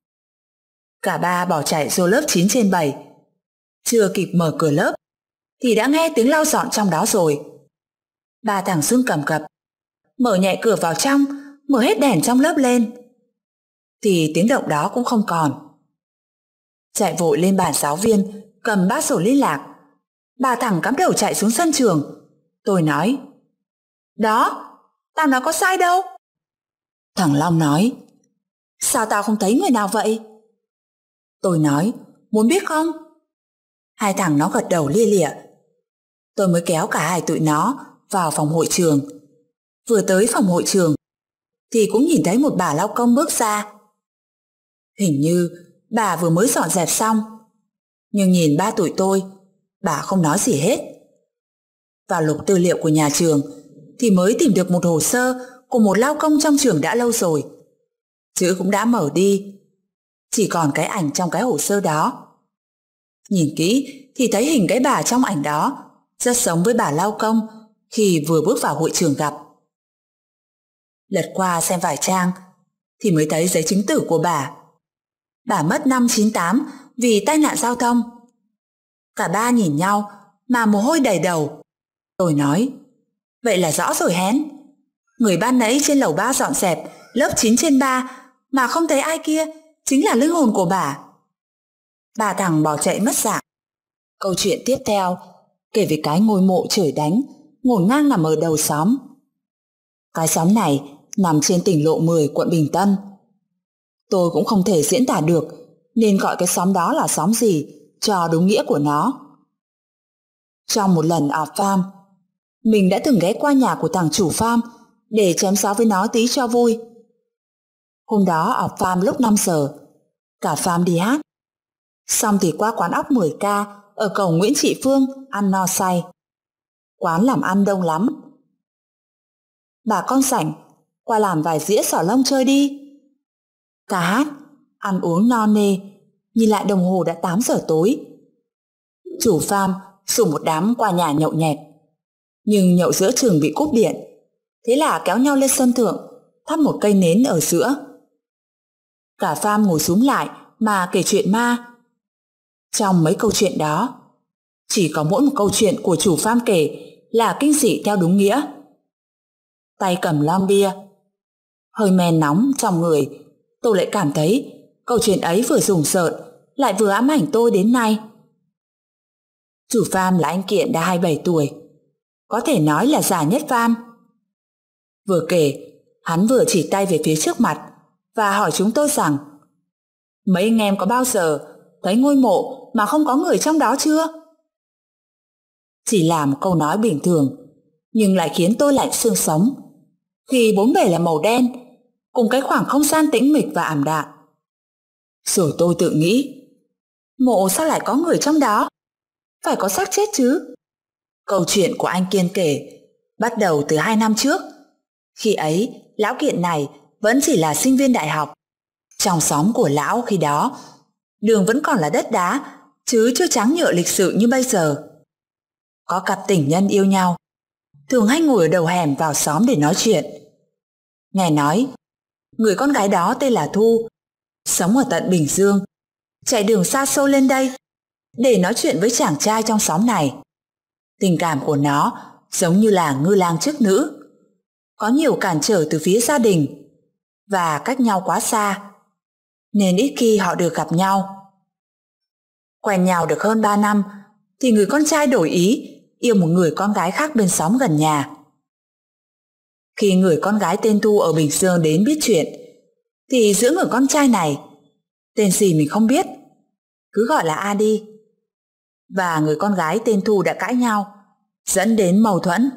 Cả ba bỏ chạy vô lớp chín trên bảy. Chưa kịp mở cửa lớp thì đã nghe tiếng lau dọn trong đó rồi. Ba thằng run cầm cập, mở nhẹ cửa vào trong, mở hết đèn trong lớp lên, thì tiếng động đó cũng không còn. Chạy vội lên bàn giáo viên, cầm bát sổ liên lạc. Ba thằng cắm đầu chạy xuống sân trường. Tôi nói, đó, tao nói có sai đâu. Thằng Long nói, sao tao không thấy người nào vậy? Tôi nói, muốn biết không? Hai thằng nó gật đầu lia lịa. Tôi mới kéo cả hai tụi nó vào phòng hội trường. Vừa tới phòng hội trường thì cũng nhìn thấy một bà lao công bước ra. Hình như bà vừa mới dọn dẹp xong, nhưng nhìn ba tụi tôi, bà không nói gì hết. Vào lục tư liệu của nhà trường thì mới tìm được một hồ sơ của một lao công trong trường đã lâu rồi. Chữ cũng đã mở đi, chỉ còn cái ảnh trong cái hồ sơ đó. Nhìn kỹ thì thấy hình cái bà trong ảnh đó rất giống với bà lao công khi vừa bước vào hội trường gặp. Lật qua xem vài trang thì mới thấy giấy chứng tử của bà. Bà mất năm chín tám vì tai nạn giao thông. Cả ba nhìn nhau mà mồ hôi đầy đầu. Tôi nói, vậy là rõ rồi hén. Người ban nãy trên lầu ba dọn dẹp lớp chín trên ba mà không thấy ai kia chính là linh hồn của bà. Ba thằng bỏ chạy mất dạng. Câu chuyện tiếp theo kể về cái ngôi mộ trời đánh ngổn ngang nằm ở đầu xóm. Cái xóm này nằm trên tỉnh lộ mười quận Bình Tân. Tôi cũng không thể diễn tả được nên gọi cái xóm đó là xóm gì cho đúng nghĩa của nó. Trong một lần ở farm, mình đã từng ghé qua nhà của thằng chủ farm để chém gió với nó tí cho vui. Hôm đó ở farm lúc năm giờ, cả farm đi hát. Xong thì qua quán ốc mười K ở cầu Nguyễn Trị Phương ăn no say. Quán làm ăn đông lắm. Bà con rảnh, qua làm vài dĩa xỏ lông chơi đi. Cả hát, ăn uống no nê, nhìn lại đồng hồ đã tám giờ tối. Chủ farm rủ một đám qua nhà nhậu nhẹt, nhưng nhậu giữa chừng bị cúp điện. Thế là kéo nhau lên sân thượng, thắp một cây nến ở giữa. Cả farm ngồi xúm lại mà kể chuyện ma. Trong mấy câu chuyện đó, chỉ có mỗi một câu chuyện của chủ farm kể là kinh dị theo đúng nghĩa. Tay cầm lon bia, hơi men nóng trong người, tôi lại cảm thấy câu chuyện ấy vừa rùng rợn lại vừa ám ảnh tôi đến nay. Chủ farm là anh Kiện đã hai mươi bảy tuổi, có thể nói là già nhất farm. Vừa kể, hắn vừa chỉ tay về phía trước mặt và hỏi chúng tôi rằng mấy anh em có bao giờ thấy ngôi mộ mà không có người trong đó chưa? Chỉ là một câu nói bình thường, nhưng lại khiến tôi lạnh xương sống, khi bốn bề là màu đen, cùng cái khoảng không gian tĩnh mịch và ảm đạm. Rồi tôi tự nghĩ, mộ sao lại có người trong đó? Phải có xác chết chứ. Câu chuyện của anh Kiên kể bắt đầu từ hai năm trước. Khi ấy, lão Kiện này vẫn chỉ là sinh viên đại học. Trong xóm của lão khi đó, đường vẫn còn là đất đá, chứ chưa trắng nhựa lịch sự như bây giờ. Có cặp tình nhân yêu nhau, thường hay ngồi ở đầu hẻm vào xóm để nói chuyện. Nghe nói, người con gái đó tên là Thu, sống ở tận Bình Dương, chạy đường xa xôi lên đây để nói chuyện với chàng trai trong xóm này. Tình cảm của nó giống như là ngư lang chức nữ, có nhiều cản trở từ phía gia đình và cách nhau quá xa, nên ít khi họ được gặp nhau. Quen nhau được hơn ba năm thì người con trai đổi ý yêu một người con gái khác bên xóm gần nhà. Khi người con gái tên Thu ở Bình Dương đến biết chuyện thì giữa người con trai này, tên gì mình không biết, cứ gọi là A đi, và người con gái tên Thu đã cãi nhau, dẫn đến mâu thuẫn.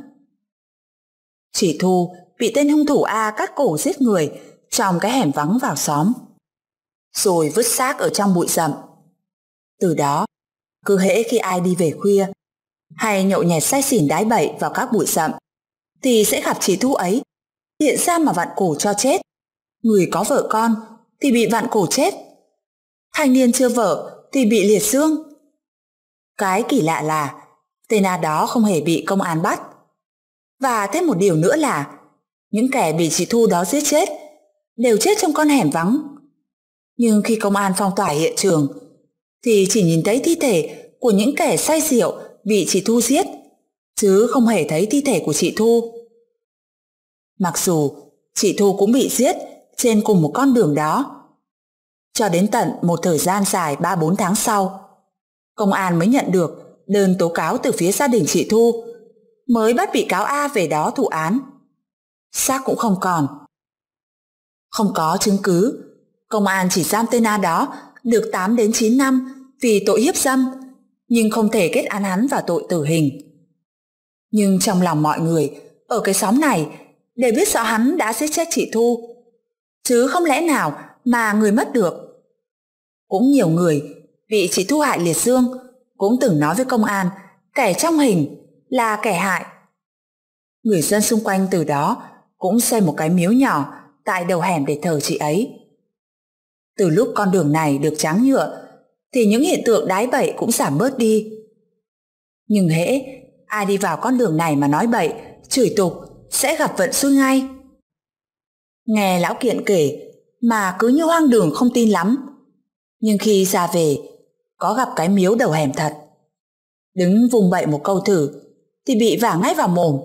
Chị Thu bị tên hung thủ A cắt cổ giết người trong cái hẻm vắng vào xóm, rồi vứt xác ở trong bụi rậm. Từ đó, cứ hễ khi ai đi về khuya hay nhậu nhẹt say xỉn đái bậy vào các bụi rậm thì sẽ gặp chị Thu ấy hiện ra mà vặn cổ cho chết. Người có vợ con thì bị vặn cổ chết, thanh niên chưa vợ thì bị liệt dương. Cái kỳ lạ là tên A đó không hề bị công an bắt. Và thêm một điều nữa là những kẻ bị chị Thu đó giết chết đều chết trong con hẻm vắng. Nhưng khi công an phong tỏa hiện trường thì chỉ nhìn thấy thi thể của những kẻ say rượu bị chị Thu giết, chứ không hề thấy thi thể của chị Thu. Mặc dù chị Thu cũng bị giết trên cùng một con đường đó. Cho đến tận một thời gian dài ba bốn tháng sau, công an mới nhận được đơn tố cáo từ phía gia đình chị Thu, mới bắt bị cáo A về đó thụ án. Xác cũng không còn. Không có chứng cứ, công an chỉ giam tên A đó được tám đến chín năm vì tội hiếp dâm, nhưng không thể kết án hắn vào tội tử hình. Nhưng trong lòng mọi người ở cái xóm này đều biết rõ hắn đã giết chết chị Thu, chứ không lẽ nào mà người mất được. Cũng nhiều người bị chị Thu hại liệt dương cũng từng nói với công an kẻ trong hình là kẻ hại. Người dân xung quanh từ đó cũng xây một cái miếu nhỏ tại đầu hẻm để thờ chị ấy. Từ lúc con đường này được tráng nhựa thì những hiện tượng đái bậy cũng giảm bớt đi. Nhưng hễ ai đi vào con đường này mà nói bậy, chửi tục sẽ gặp vận xui ngay. Nghe lão Kiện kể mà cứ như hoang đường không tin lắm, nhưng khi ra về có gặp cái miếu đầu hẻm thật. Đứng vùng bậy một câu thử thì bị vả ngay vào mồm.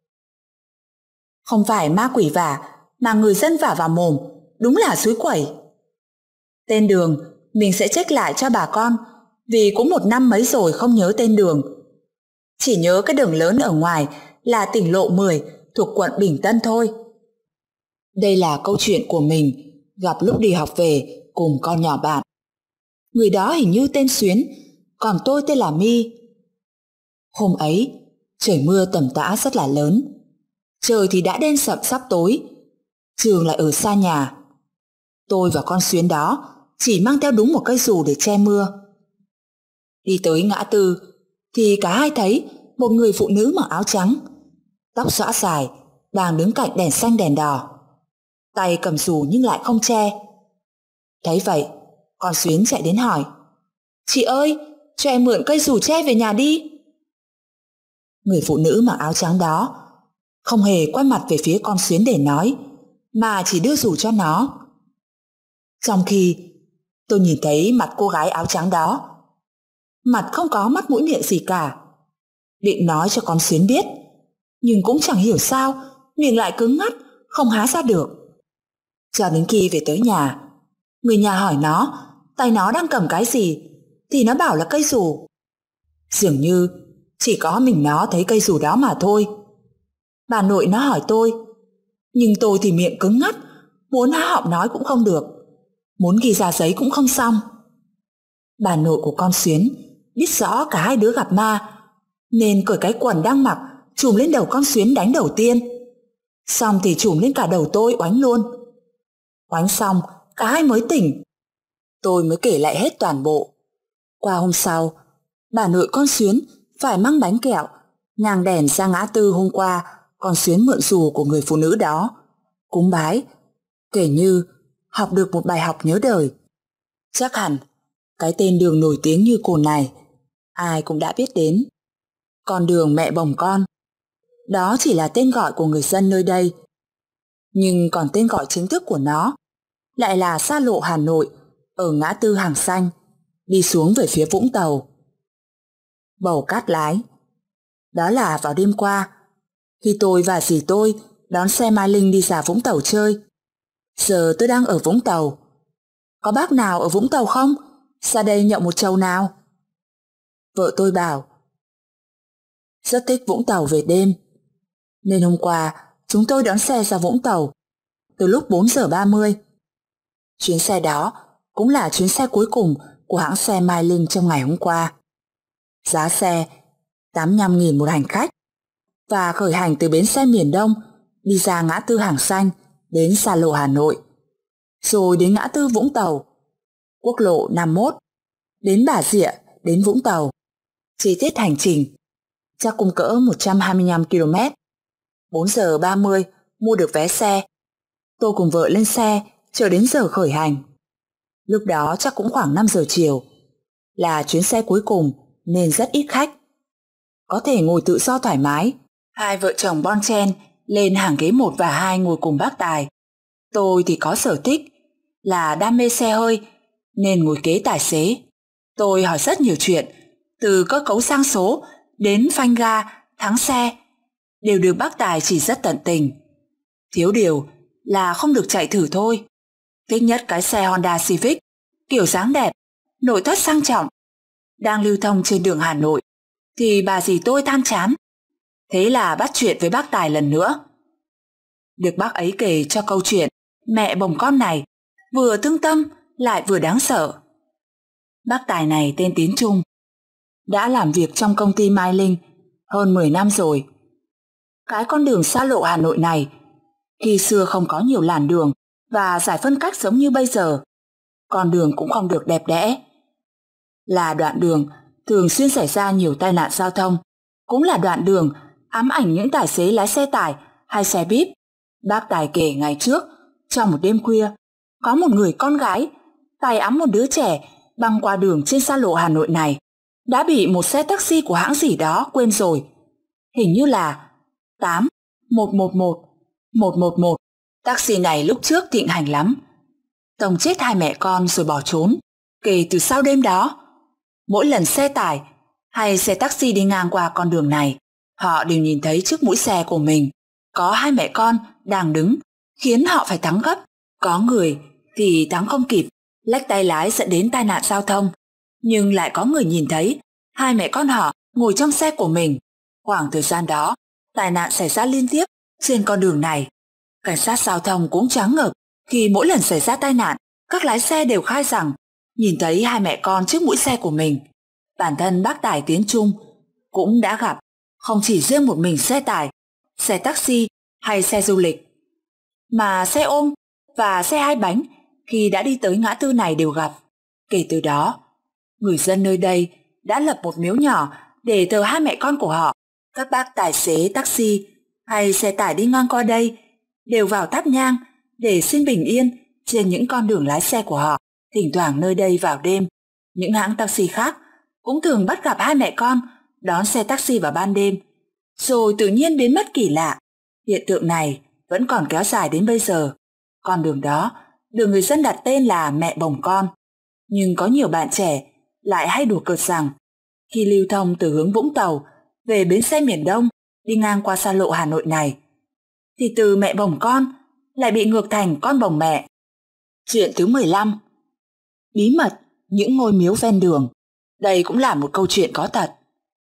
Không phải ma quỷ vả mà người dân vả vào mồm, đúng là suối quẩy. Tên đường mình sẽ check lại cho bà con, vì cũng một năm mấy rồi không nhớ tên đường. Chỉ nhớ cái đường lớn ở ngoài là tỉnh lộ mười thuộc quận Bình Tân thôi. Đây là câu chuyện của mình gặp lúc đi học về cùng con nhỏ bạn. Người đó hình như tên Xuyến, còn tôi tên là My. Hôm ấy trời mưa tầm tã rất là lớn. Trời thì đã đen sậm sắp tối, trường lại ở xa nhà. Tôi và con Xuyến đó chỉ mang theo đúng một cây dù để che mưa. Đi tới ngã tư thì cả hai thấy một người phụ nữ mặc áo trắng, tóc xõa dài, đang đứng cạnh đèn xanh đèn đỏ, tay cầm dù nhưng lại không che. Thấy vậy, con Xuyến chạy đến hỏi: "Chị ơi, cho em mượn cây dù che về nhà đi." Người phụ nữ mặc áo trắng đó không hề quay mặt về phía con Xuyến để nói, mà chỉ đưa dù cho nó. Trong khi tôi nhìn thấy mặt cô gái áo trắng đó, mặt không có mắt mũi miệng gì cả. Định nói cho con Xuyến biết, nhưng cũng chẳng hiểu sao miệng lại cứng ngắt, không há ra được. Cho đến khi về tới nhà, người nhà hỏi nó tay nó đang cầm cái gì, thì nó bảo là cây dù. Dường như chỉ có mình nó thấy cây dù đó mà thôi. Bà nội nó hỏi tôi, nhưng tôi thì miệng cứng ngắt, muốn há họng nói cũng không được, muốn ghi ra giấy cũng không xong. Bà nội của con Xuyến biết rõ cả hai đứa gặp ma, nên cởi cái quần đang mặc trùm lên đầu con Xuyến đánh đầu tiên. Xong thì trùm lên cả đầu tôi oánh luôn. Oánh xong cả hai mới tỉnh. Tôi mới kể lại hết toàn bộ. Qua hôm sau, bà nội con Xuyến phải mang bánh kẹo, nhang đèn ra ngã tư hôm qua con Xuyến mượn dù của người phụ nữ đó, cúng bái, kể như học được một bài học nhớ đời. Chắc hẳn cái tên đường nổi tiếng như cồn này ai cũng đã biết đến. Con đường mẹ bồng con, đó chỉ là tên gọi của người dân nơi đây, nhưng còn tên gọi chính thức của nó lại là xa lộ Hà Nội, ở ngã tư Hàng Xanh, đi xuống về phía Vũng Tàu. Bầu Cát Lái. Đó là vào đêm qua, khi tôi và dì tôi đón xe Mai Linh đi ra Vũng Tàu chơi. Giờ tôi đang ở Vũng Tàu. Có bác nào ở Vũng Tàu không? Ra đây nhậu một chầu nào. Vợ tôi bảo rất thích Vũng Tàu về đêm, nên hôm qua chúng tôi đón xe ra Vũng Tàu từ lúc bốn giờ ba mươi. Chuyến xe đó cũng là chuyến xe cuối cùng của hãng xe Mai Linh trong ngày hôm qua. Giá xe tám mươi lăm nghìn một hành khách và khởi hành từ bến xe miền Đông đi ra ngã tư Hàng Xanh đến xa lộ Hà Nội, rồi đến ngã tư Vũng Tàu, quốc lộ năm mươi mốt, đến Bà Rịa, đến Vũng Tàu. Chi tiết hành trình chắc cũng cỡ một trăm hai mươi lăm ki lô mét. bốn giờ ba mươi mua được vé xe. Tôi cùng vợ lên xe chờ đến giờ khởi hành. Lúc đó chắc cũng khoảng năm giờ chiều. Là chuyến xe cuối cùng nên rất ít khách. Có thể ngồi tự do thoải mái. Hai vợ chồng bon chen lên hàng ghế một và hai ngồi cùng bác Tài. Tôi thì có sở thích là đam mê xe hơi nên ngồi kế tài xế. Tôi hỏi rất nhiều chuyện, từ cơ cấu sang số đến phanh ga, thắng xe, đều được bác Tài chỉ rất tận tình. Thiếu điều là không được chạy thử thôi. Thích nhất cái xe Honda Civic, kiểu dáng đẹp, nội thất sang trọng, đang lưu thông trên đường Hà Nội, thì bà dì tôi than chán. Thế là bắt chuyện với bác Tài lần nữa. Được bác ấy kể cho câu chuyện mẹ bồng con này vừa thương tâm lại vừa đáng sợ. Bác Tài này tên Tiến Trung, đã làm việc trong công ty Mai Linh hơn mười năm rồi. Cái con đường xa lộ Hà Nội này, khi xưa không có nhiều làn đường và giải phân cách giống như bây giờ, con đường cũng không được đẹp đẽ. Là đoạn đường thường xuyên xảy ra nhiều tai nạn giao thông, cũng là đoạn đường ám ảnh những tài xế lái xe tải hay xe buýt. Bác Tài kể ngày trước, trong một đêm khuya, có một người con gái tay ẵm một đứa trẻ băng qua đường trên xa lộ Hà Nội này, đã bị một xe taxi của hãng gì đó quên rồi. Hình như là tám một một một một một một. Taxi này lúc trước thịnh hành lắm, tông chết hai mẹ con rồi bỏ trốn. Kể từ sau đêm đó, mỗi lần xe tải hay xe taxi đi ngang qua con đường này, họ đều nhìn thấy trước mũi xe của mình có hai mẹ con đang đứng, khiến họ phải thắng gấp. Có người thì thắng không kịp, lách tay lái dẫn đến tai nạn giao thông, nhưng lại có người nhìn thấy hai mẹ con họ ngồi trong xe của mình. Khoảng thời gian đó, tai nạn xảy ra liên tiếp trên con đường này. Cảnh sát giao thông cũng choáng ngợp khi mỗi lần xảy ra tai nạn, các lái xe đều khai rằng nhìn thấy hai mẹ con trước mũi xe của mình. Bản thân bác Tài Tiến Trung cũng đã gặp, không chỉ riêng một mình xe tải, xe taxi hay xe du lịch, mà xe ôm và xe hai bánh khi đã đi tới ngã tư này đều gặp. Kể từ đó, người dân nơi đây đã lập một miếu nhỏ để thờ hai mẹ con của họ. Các bác tài xế taxi hay xe tải đi ngang qua đây đều vào thắp nhang để xin bình yên trên những con đường lái xe của họ. Thỉnh thoảng nơi đây vào đêm, những hãng taxi khác cũng thường bắt gặp hai mẹ con đón xe taxi vào ban đêm, rồi tự nhiên biến mất kỳ lạ. Hiện tượng này vẫn còn kéo dài đến bây giờ. Con đường đó được người dân đặt tên là mẹ bồng con. Nhưng có nhiều bạn trẻ lại hay đùa cợt rằng khi lưu thông từ hướng Vũng Tàu về bến xe miền Đông đi ngang qua xa lộ Hà Nội này, thì từ mẹ bồng con lại bị ngược thành con bồng mẹ. Chuyện thứ mười lăm. Bí mật những ngôi miếu ven đường. Đây cũng là một câu chuyện có thật.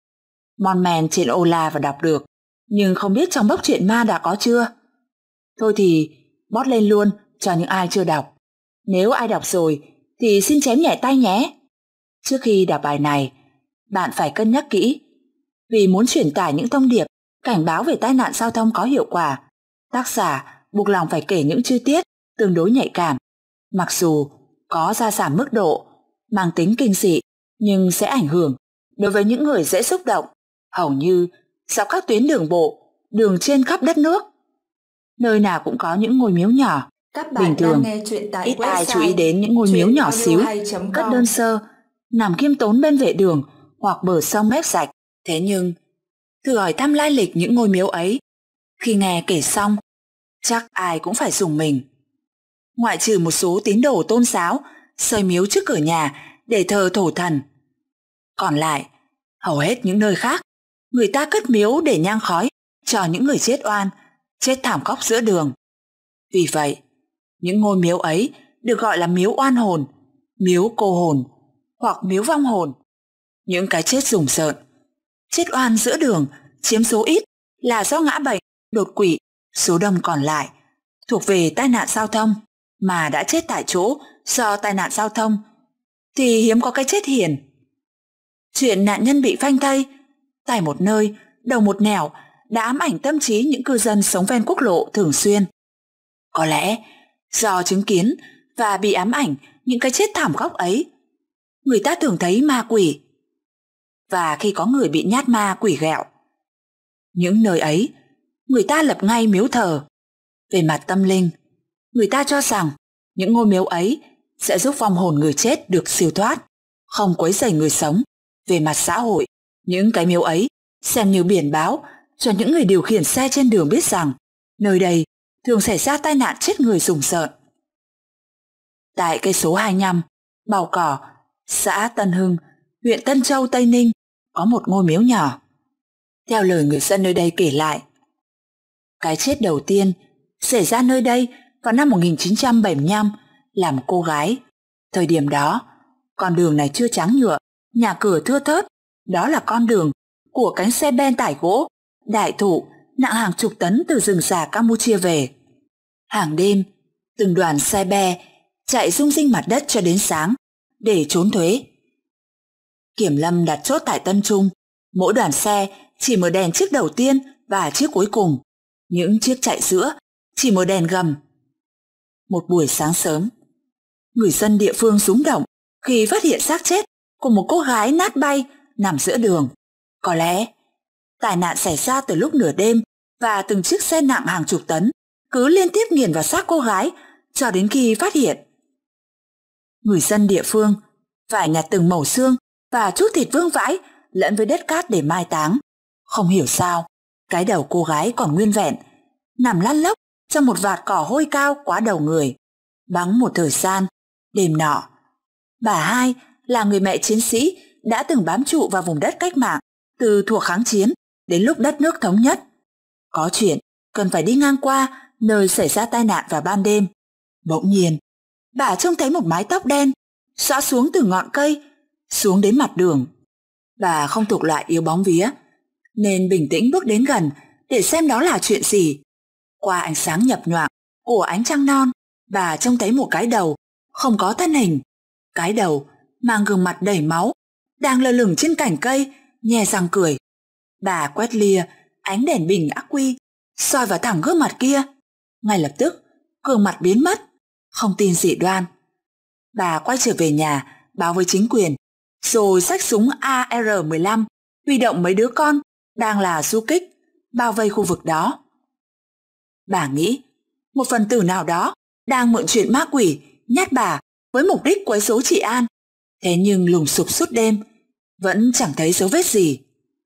Mon men trên Ola và đọc được, nhưng không biết trong bốc truyện ma đã có chưa. Thôi thì bót lên luôn cho những ai chưa đọc. Nếu ai đọc rồi thì xin chém nhẹ tay nhé. Trước khi đọc bài này, bạn phải cân nhắc kỹ. Vì muốn truyền tải những thông điệp cảnh báo về tai nạn giao thông có hiệu quả, tác giả buộc lòng phải kể những chi tiết tương đối nhạy cảm. Mặc dù có gia giảm mức độ, mang tính kinh dị, nhưng sẽ ảnh hưởng đối với những người dễ xúc động, hầu như dọc các tuyến đường bộ, đường trên khắp đất nước. Nơi nào cũng có những ngôi miếu nhỏ. Các bạn bình thường, đang nghe chuyện tại ít ai website chú ý đến những ngôi miếu nhỏ xíu, cất đơn sơ, nằm khiêm tốn bên vệ đường hoặc bờ sông mép rạch. Thế nhưng, thử hỏi thăm lai lịch những ngôi miếu ấy, khi nghe kể xong, chắc ai cũng phải rùng mình. Ngoại trừ một số tín đồ tôn giáo xây miếu trước cửa nhà để thờ thổ thần, còn lại, hầu hết những nơi khác, người ta cất miếu để nhang khói cho những người chết oan, chết thảm khốc giữa đường. Vì vậy, những ngôi miếu ấy được gọi là miếu oan hồn, miếu cô hồn hoặc miếu vong hồn. Những cái chết rùng rợn, chết oan giữa đường chiếm số ít là do ngã bệnh, đột quỵ, số đông còn lại thuộc về tai nạn giao thông mà đã chết tại chỗ do tai nạn giao thông thì hiếm có cái chết hiền. Chuyện nạn nhân bị phanh thây tại một nơi, đầu một nẻo đã ám ảnh tâm trí những cư dân sống ven quốc lộ thường xuyên. Có lẽ do chứng kiến và bị ám ảnh những cái chết thảm khốc ấy, người ta thường thấy ma quỷ. Và khi có người bị nhát ma quỷ ghẹo, những nơi ấy người ta lập ngay miếu thờ. Về mặt tâm linh, người ta cho rằng những ngôi miếu ấy sẽ giúp vong hồn người chết được siêu thoát, không quấy rầy người sống. Về mặt xã hội, những cái miếu ấy xem như biển báo cho những người điều khiển xe trên đường biết rằng nơi đây thường xảy ra tai nạn chết người rùng rợn. Tại cây số hai mươi lăm, Bào Cỏ, xã Tân Hưng, huyện Tân Châu, Tây Ninh có một ngôi miếu nhỏ. Theo lời người dân nơi đây kể lại, cái chết đầu tiên xảy ra nơi đây vào năm một nghìn chín trăm bảy mươi lăm là một cô gái. Thời điểm đó, con đường này chưa tráng nhựa, nhà cửa thưa thớt. Đó là con đường của cánh xe ben tải gỗ, đại thụ nặng hàng chục tấn từ rừng già Campuchia về. Hàng đêm, từng đoàn xe be chạy rung rinh mặt đất cho đến sáng để trốn thuế. Kiểm lâm đặt chốt tại Tân Trung, mỗi đoàn xe chỉ mở đèn chiếc đầu tiên và chiếc cuối cùng. Những chiếc chạy giữa chỉ mở đèn gầm. Một buổi sáng sớm, người dân địa phương rúng động khi phát hiện xác chết của một cô gái nát bay nằm giữa đường. Có lẽ tai nạn xảy ra từ lúc nửa đêm và từng chiếc xe nặng hàng chục tấn cứ liên tiếp nghiền vào xác cô gái cho đến khi phát hiện. Người dân địa phương phải nhặt từng mẩu xương và chút thịt vương vãi lẫn với đất cát để mai táng. Không hiểu sao, cái đầu cô gái còn nguyên vẹn, nằm lăn lóc trong một vạt cỏ hôi cao quá đầu người. Bẵng một thời gian, đêm nọ, bà Hai là người mẹ chiến sĩ đã từng bám trụ vào vùng đất cách mạng từ thuở kháng chiến đến lúc đất nước thống nhất. Có chuyện cần phải đi ngang qua nơi xảy ra tai nạn vào ban đêm. Bỗng nhiên, bà trông thấy một mái tóc đen xõa xuống từ ngọn cây xuống đến mặt đường. Bà không thuộc loại yếu bóng vía nên bình tĩnh bước đến gần để xem đó là chuyện gì. Qua ánh sáng nhập nhoạng của ánh trăng non, bà trông thấy một cái đầu không có thân hình. Cái đầu mang gương mặt đầy máu đang lơ lửng trên cành cây, nhe răng cười. Bà quét lia ánh đèn bình ắc quy soi vào thẳng gương mặt kia. Ngay lập tức gương mặt biến mất. Không tin dị đoan, bà quay trở về nhà báo với chính quyền, rồi xách súng A R mười lăm huy động mấy đứa con đang là du kích bao vây khu vực đó. Bà nghĩ một phần tử nào đó đang mượn chuyện ma quỷ nhát bà với mục đích quấy rối chị An. Thế nhưng lùng sục suốt đêm vẫn chẳng thấy dấu vết gì.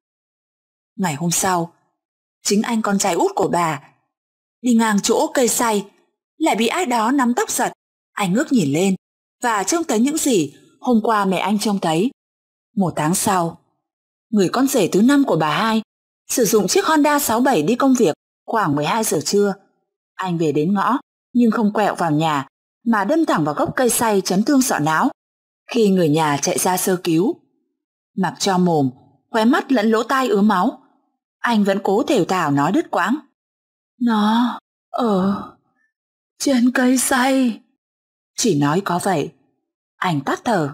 Ngày hôm sau, chính anh con trai út của bà đi ngang chỗ cây xay lại bị ai đó nắm tóc giật. Anh ngước nhìn lên và trông thấy những gì hôm qua mẹ anh trông thấy. Một tháng sau, người con rể thứ năm của bà Hai sử dụng chiếc Honda sáu bảy đi công việc. Khoảng mười hai giờ trưa, anh về đến ngõ nhưng không quẹo vào nhà mà đâm thẳng vào gốc cây xay chấn thương sọ não. Khi người nhà chạy ra sơ cứu, mặc cho mồm, khóe mắt lẫn lỗ tai ứa máu, anh vẫn cố thều thào nói đứt quãng: "Nó ở trên cây xay." Chỉ nói có vậy, anh tắt thở.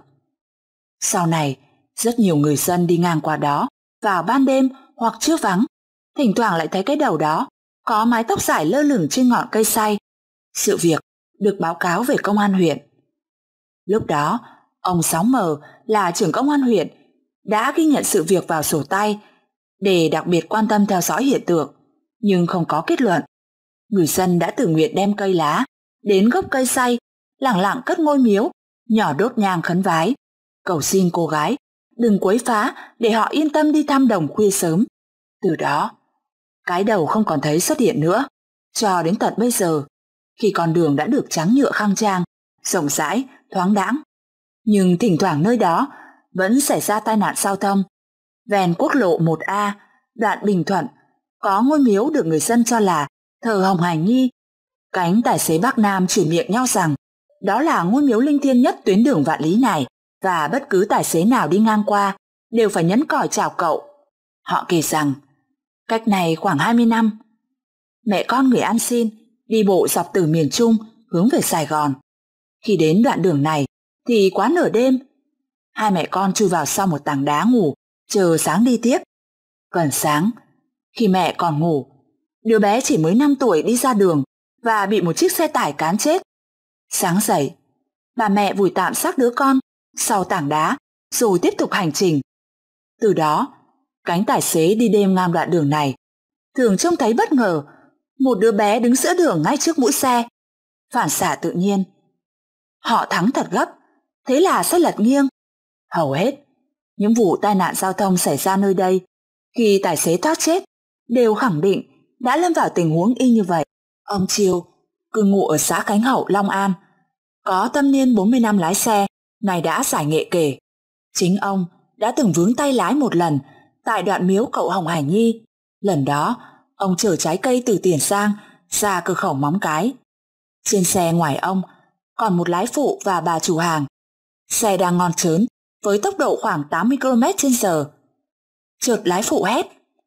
Sau này, rất nhiều người dân đi ngang qua đó vào ban đêm hoặc trưa vắng, thỉnh thoảng lại thấy cái đầu đó có mái tóc dài lơ lửng trên ngọn cây xay. Sự việc được báo cáo về công an huyện. Lúc đó, ông Sáu Mờ là trưởng công an huyện đã ghi nhận sự việc vào sổ tay để đặc biệt quan tâm theo dõi hiện tượng, nhưng không có kết luận. Người dân đã tự nguyện đem cây lá đến gốc cây xay, lẳng lặng cất ngôi miếu, nhỏ đốt nhang khấn vái, cầu xin cô gái đừng quấy phá để họ yên tâm đi thăm đồng khuya sớm. Từ đó, cái đầu không còn thấy xuất hiện nữa, cho đến tận bây giờ, khi con đường đã được trắng nhựa khang trang, rộng rãi, thoáng đãng. Nhưng thỉnh thoảng nơi đó vẫn xảy ra tai nạn giao thông. Ven quốc lộ một A, đoạn Bình Thuận, có ngôi miếu được người dân cho là thờ Hồng Hải Nhi. Cánh tài xế Bắc Nam chuyển miệng nhau rằng đó là ngôi miếu linh thiêng nhất tuyến đường Vạn Lý này, và bất cứ tài xế nào đi ngang qua đều phải nhấn còi chào cậu. Họ kể rằng, cách này khoảng hai mươi năm, mẹ con người ăn xin đi bộ dọc từ miền Trung hướng về Sài Gòn. Khi đến đoạn đường này thì quá nửa đêm, hai mẹ con chui vào sau một tảng đá ngủ, chờ sáng đi tiếp. Gần sáng, khi mẹ còn ngủ, đứa bé chỉ mới năm tuổi đi ra đường và bị một chiếc xe tải cán chết. Sáng dậy, bà mẹ vùi tạm xác đứa con sau tảng đá rồi tiếp tục hành trình. Từ đó, cánh tài xế đi đêm ngang đoạn đường này thường trông thấy bất ngờ một đứa bé đứng giữa đường ngay trước mũi xe. Phản xạ tự nhiên, họ thắng thật gấp, thế là xe lật nghiêng. Hầu hết những vụ tai nạn giao thông xảy ra nơi đây, khi tài xế thoát chết, đều khẳng định đã lâm vào tình huống y như vậy. Ông Chiêu, cư ngụ ở xã Khánh Hậu, Long An, có thâm niên bốn mươi năm lái xe, này đã giải nghệ kể. Chính ông đã từng vướng tay lái một lần tại đoạn miếu cậu Hồng Hải Nhi. Lần đó, ông chở trái cây từ Tiền Giang ra cửa khẩu Móng Cái. Trên xe ngoài ông còn một lái phụ và bà chủ hàng. Xe đang ngon trớn với tốc độ khoảng tám mươi ki lô mét trên giờ. Chợt lái phụ hét: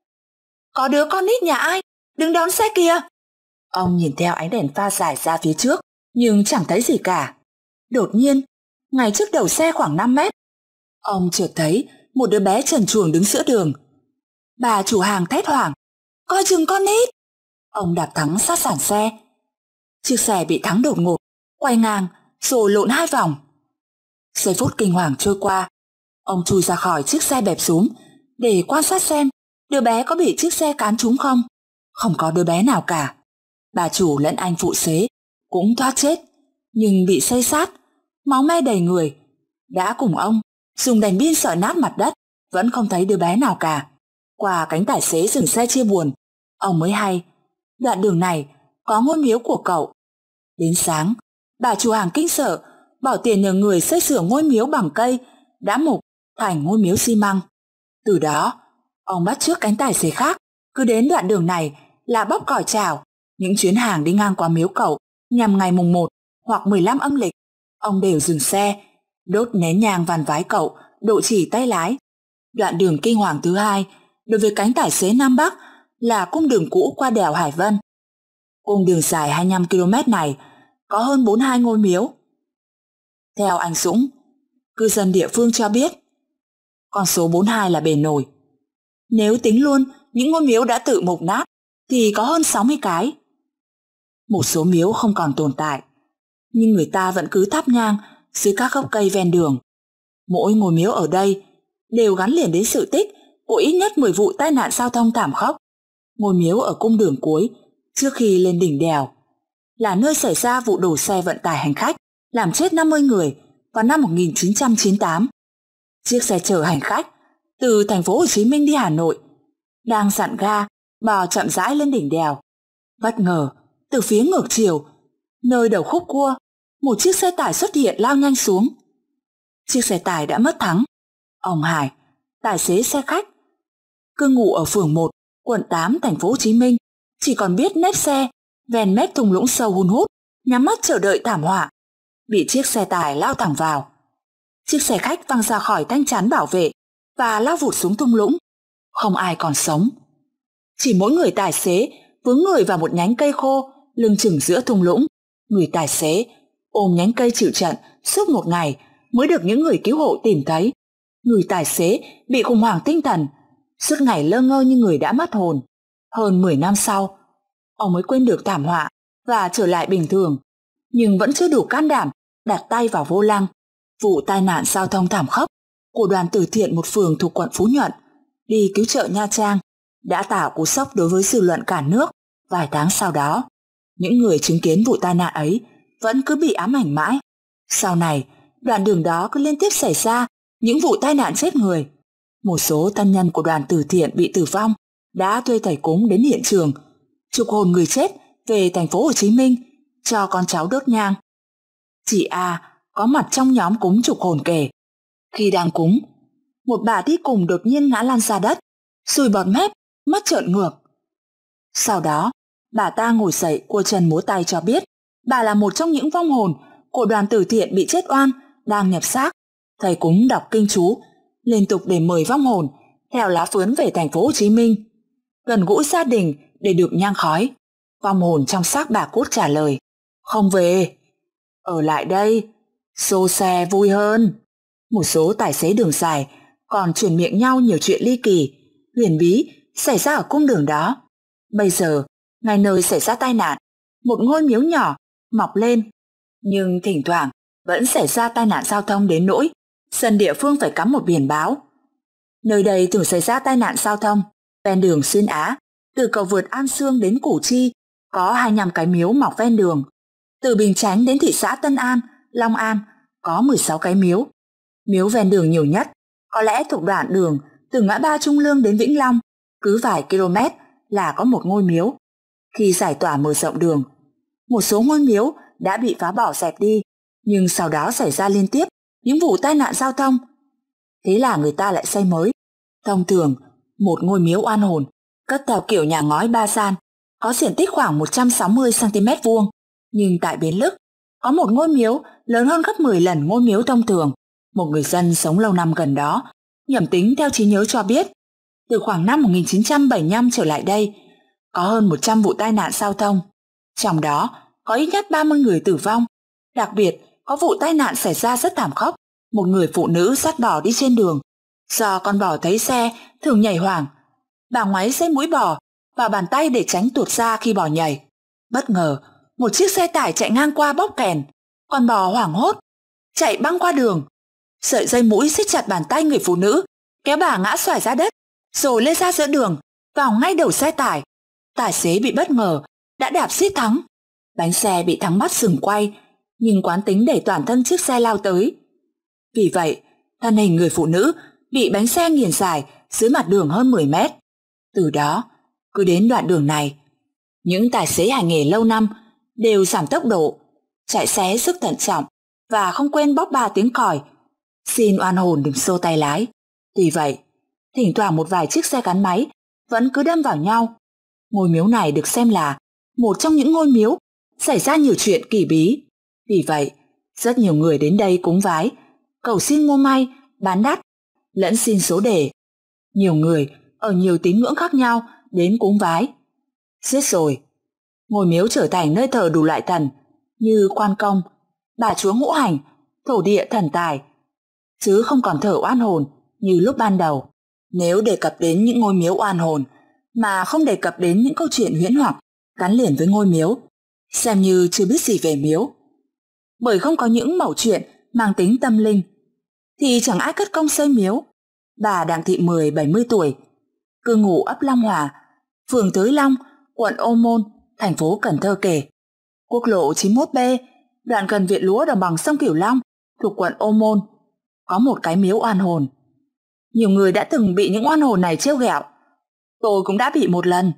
"Có đứa con nít nhà ai, đừng đón xe kìa!" Ông nhìn theo ánh đèn pha rải ra phía trước nhưng chẳng thấy gì cả. Đột nhiên, ngay trước đầu xe khoảng năm mét, ông chợt thấy một đứa bé trần truồng đứng giữa đường. Bà chủ hàng thét hoảng: "Coi chừng con nít!" Ông đạp thắng sát sàn xe. Chiếc xe bị thắng đột ngột, quay ngang rồi lộn hai vòng. Giây phút kinh hoàng trôi qua, ông chui ra khỏi chiếc xe bẹp xúm để quan sát xem đứa bé có bị chiếc xe cán trúng không. Không có đứa bé nào cả. Bà chủ lẫn anh phụ xế cũng thoát chết, nhưng bị xây xát, máu me đầy người. Đã cùng ông dùng đèn pin soi nát mặt đất, vẫn không thấy đứa bé nào cả. Qua cánh tài xế dừng xe chia buồn, ông mới hay đoạn đường này có ngôi miếu của cậu. Đến sáng, bà chủ hàng kinh sợ bỏ tiền nhờ người xây sửa ngôi miếu bằng cây đã mục thành ngôi miếu xi măng. Từ đó, ông bắt chước cánh tài xế khác, cứ đến đoạn đường này là bóp còi chào những chuyến hàng đi ngang qua miếu cậu nhằm ngày mùng một hoặc mười lăm âm lịch. Ông đều dừng xe, đốt nén nhang van vái cậu độ chỉ tay lái. Đoạn đường kinh hoàng thứ hai đối với cánh tài xế Nam Bắc là cung đường cũ qua đèo Hải Vân. Cung đường dài hai mươi lăm ki lô mét này có hơn bốn mươi hai ngôi miếu. Theo anh Dũng, cư dân địa phương cho biết, con số bốn mươi hai là bề nổi. Nếu tính luôn những ngôi miếu đã tự mục nát thì có hơn sáu mươi cái. Một số miếu không còn tồn tại, nhưng người ta vẫn cứ thắp nhang dưới các gốc cây ven đường. Mỗi ngôi miếu ở đây đều gắn liền đến sự tích của ít nhất mười vụ tai nạn giao thông thảm khốc. Ngôi miếu ở cung đường cuối trước khi lên đỉnh đèo là nơi xảy ra vụ đổ xe vận tải hành khách làm chết năm mươi người vào năm một nghìn chín trăm chín mươi tám. Chiếc xe chở hành khách từ thành phố Hồ Chí Minh đi Hà Nội đang dặn ga bò chậm rãi lên đỉnh đèo. Bất ngờ, từ phía ngược chiều, nơi đầu khúc cua, một chiếc xe tải xuất hiện lao nhanh xuống. Chiếc xe tải đã mất thắng. Ông Hải, tài xế xe khách, cư ngụ ở phường một, quận tám, thành phố Hồ Chí Minh, chỉ còn biết nếp xe ven mép thung lũng sâu hun hút, nhắm mắt chờ đợi thảm họa, bị chiếc xe tải lao thẳng vào. Chiếc xe khách văng ra khỏi thanh chắn bảo vệ và lao vụt xuống thung lũng. Không ai còn sống. Chỉ mỗi người tài xế vướng người vào một nhánh cây khô lưng chừng giữa thung lũng. Người tài xế ôm nhánh cây chịu trận suốt một ngày mới được những người cứu hộ tìm thấy. Người tài xế bị khủng hoảng tinh thần, suốt ngày lơ ngơ như người đã mất hồn. Hơn mười năm sau, ông mới quên được thảm họa và trở lại bình thường, nhưng vẫn chưa đủ can đảm đặt tay vào vô lăng. Vụ tai nạn giao thông thảm khốc của đoàn từ thiện một phường thuộc quận Phú Nhuận đi cứu trợ Nha Trang đã tạo cú sốc đối với dư luận cả nước. Vài tháng sau đó, những người chứng kiến vụ tai nạn ấy vẫn cứ bị ám ảnh mãi. Sau này, đoạn đường đó cứ liên tiếp xảy ra những vụ tai nạn chết người. Một số thân nhân của đoàn từ thiện bị tử vong đã thuê thầy cúng đến hiện trường, trục hồn người chết về thành phố Hồ Chí Minh cho con cháu đốt nhang. Chị A có mặt trong nhóm cúng trục hồn kể, khi đang cúng, một bà đi cùng đột nhiên ngã lăn ra đất, sùi bọt mép, mắt trợn ngược. Sau đó, bà ta ngồi dậy cua chân múa tay cho biết bà là một trong những vong hồn của đoàn từ thiện bị chết oan đang nhập xác. Thầy cúng đọc kinh chú liên tục để mời vong hồn theo lá phướn về thành phố Hồ Chí Minh, gần gũi gia đình để được nhang khói. Vong hồn trong xác bà Cút trả lời: không về, ở lại đây, xô xe vui hơn. Một số tài xế đường dài còn truyền miệng nhau nhiều chuyện ly kỳ, huyền bí xảy ra ở cung đường đó. Bây giờ, ngay nơi xảy ra tai nạn, một ngôi miếu nhỏ mọc lên, nhưng thỉnh thoảng vẫn xảy ra tai nạn giao thông đến nỗi dân địa phương phải cắm một biển báo. Nơi đây thường xảy ra tai nạn giao thông. Ven đường xuyên Á, từ cầu vượt An Sương đến Củ Chi, có hai mươi lăm cái miếu mọc ven đường. Từ Bình Chánh đến thị xã Tân An, Long An, có mười sáu cái miếu. Miếu ven đường nhiều nhất, có lẽ thuộc đoạn đường từ ngã ba Trung Lương đến Vĩnh Long, cứ vài km là có một ngôi miếu. Khi giải tỏa mở rộng đường, một số ngôi miếu đã bị phá bỏ dẹp đi, nhưng sau đó xảy ra liên tiếp những vụ tai nạn giao thông. Thế là người ta lại xây mới. Thông thường, một ngôi miếu oan hồn cất theo kiểu nhà ngói ba gian, có diện tích khoảng một trăm sáu mươi xăng ti mét vuông. Nhưng tại Bến Lức, có một ngôi miếu lớn hơn gấp mười lần ngôi miếu thông thường. Một người dân sống lâu năm gần đó, nhẩm tính theo trí nhớ cho biết, từ khoảng năm một nghìn chín trăm bảy mươi lăm trở lại đây, có hơn một trăm vụ tai nạn giao thông. Trong đó, có ít nhất ba mươi người tử vong. Đặc biệt, có vụ tai nạn xảy ra rất thảm khốc. Một người phụ nữ dắt bò đi trên đường. Do con bò thấy xe, thường nhảy hoảng. Bà ngoáy dây mũi bò vào bàn tay để tránh tuột ra khi bò nhảy. Bất ngờ, một chiếc xe tải chạy ngang qua bóp kèn. Con bò hoảng hốt, chạy băng qua đường. Sợi dây mũi siết chặt bàn tay người phụ nữ, kéo bà ngã xoài ra đất, rồi lê ra giữa đường, vào ngay đầu xe tải. Tài xế bị bất ngờ, đã đạp xiết thắng. Bánh xe bị thắng bắt dừng quay, nhưng quán tính đẩy toàn thân chiếc xe lao tới. Vì vậy, thân hình người phụ nữ bị bánh xe nghiền dài dưới mặt đường hơn mười mét. Từ đó, cứ đến đoạn đường này, những tài xế hành nghề lâu năm đều giảm tốc độ, chạy xe rất thận trọng và không quên bóp ba tiếng còi, xin oan hồn đừng xô tay lái. Tuy vậy, thỉnh thoảng một vài chiếc xe gắn máy vẫn cứ đâm vào nhau. Ngôi miếu này được xem là một trong những ngôi miếu xảy ra nhiều chuyện kỳ bí. Vì vậy, rất nhiều người đến đây cúng vái, cầu xin mua may, bán đắt, lẫn xin số đề. Nhiều người ở nhiều tín ngưỡng khác nhau đến cúng vái. Giết rồi, ngôi miếu trở thành nơi thờ đủ loại thần như Quan Công, Bà Chúa Ngũ Hành, Thổ Địa Thần Tài, chứ không còn thờ oan hồn như lúc ban đầu. Nếu đề cập đến những ngôi miếu oan hồn mà không đề cập đến những câu chuyện huyễn hoặc gắn liền với ngôi miếu, xem như chưa biết gì về miếu. Bởi không có những mẩu chuyện mang tính tâm linh, thì chẳng ai cất công xây miếu. Bà Đặng Thị Mười, bảy mươi tuổi, cư ngụ ấp Long Hòa, phường Thới Long, quận Ô Môn, thành phố Cần Thơ kể, quốc lộ chín mươi mốt B, đoạn gần viện lúa đồng bằng sông Cửu Long, thuộc quận Ô Môn, có một cái miếu oan hồn. Nhiều người đã từng bị những oan hồn này trêu ghẹo. Tôi cũng đã bị một lần.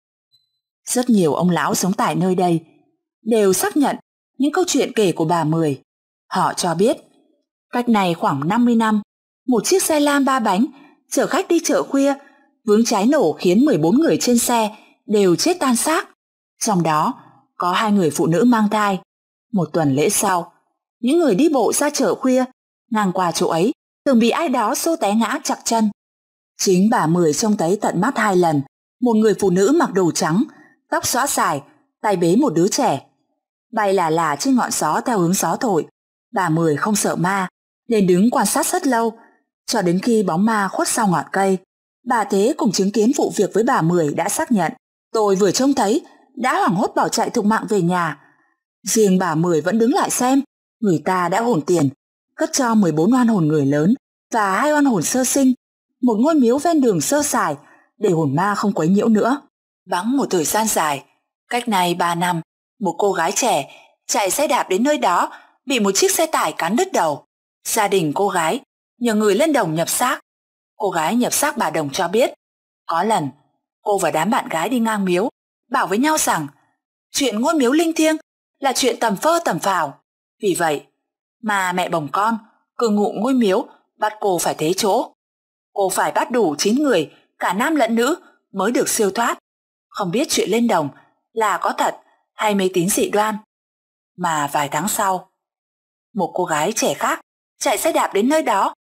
Rất nhiều ông lão sống tại nơi đây đều xác nhận những câu chuyện kể của bà Mười. Họ cho biết, cách này khoảng năm mươi năm, một chiếc xe lam ba bánh chở khách đi chợ khuya vướng cháy nổ khiến mười bốn người trên xe đều chết tan xác. Trong đó có hai người phụ nữ mang thai. Một tuần lễ sau, những người đi bộ ra chợ khuya ngang qua chỗ ấy thường bị ai đó xô té ngã chặt chân. Chính bà Mười trông thấy tận mắt hai lần một người phụ nữ mặc đồ trắng, tóc xõa dài, tay bế một đứa trẻ, bay lả lả trên ngọn gió theo hướng gió thổi. Bà Mười không sợ ma nên đứng quan sát rất lâu, cho đến khi bóng ma khuất sau ngọn cây. Bà Thế cùng chứng kiến vụ việc với bà Mười đã xác nhận. Tôi vừa trông thấy đã hoảng hốt bỏ chạy thục mạng về nhà. Riêng bà Mười vẫn đứng lại xem. Người ta đã hồn tiền cất cho mười bốn oan hồn người lớn và hai oan hồn sơ sinh một ngôi miếu ven đường sơ sài để hồn ma không quấy nhiễu nữa. Bẵng một thời gian dài, cách này ba năm, một cô gái trẻ chạy xe đạp đến nơi đó bị một chiếc xe tải cán đứt đầu. Gia đình cô gái nhờ người lên đồng nhập xác. Cô gái nhập xác bà Đồng cho biết, có lần cô và đám bạn gái đi ngang miếu bảo với nhau rằng chuyện ngôi miếu linh thiêng là chuyện tầm phơ tầm phào. Vì vậy mà mẹ bồng con cư ngụ ngôi miếu bắt cô phải thế chỗ. Cô phải bắt đủ chín người, cả nam lẫn nữ, mới được siêu thoát. Không biết chuyện lên đồng là có thật hay mê tín dị đoan. Mà vài tháng sau, một cô gái trẻ khác chạy xe đạp đến nơi đó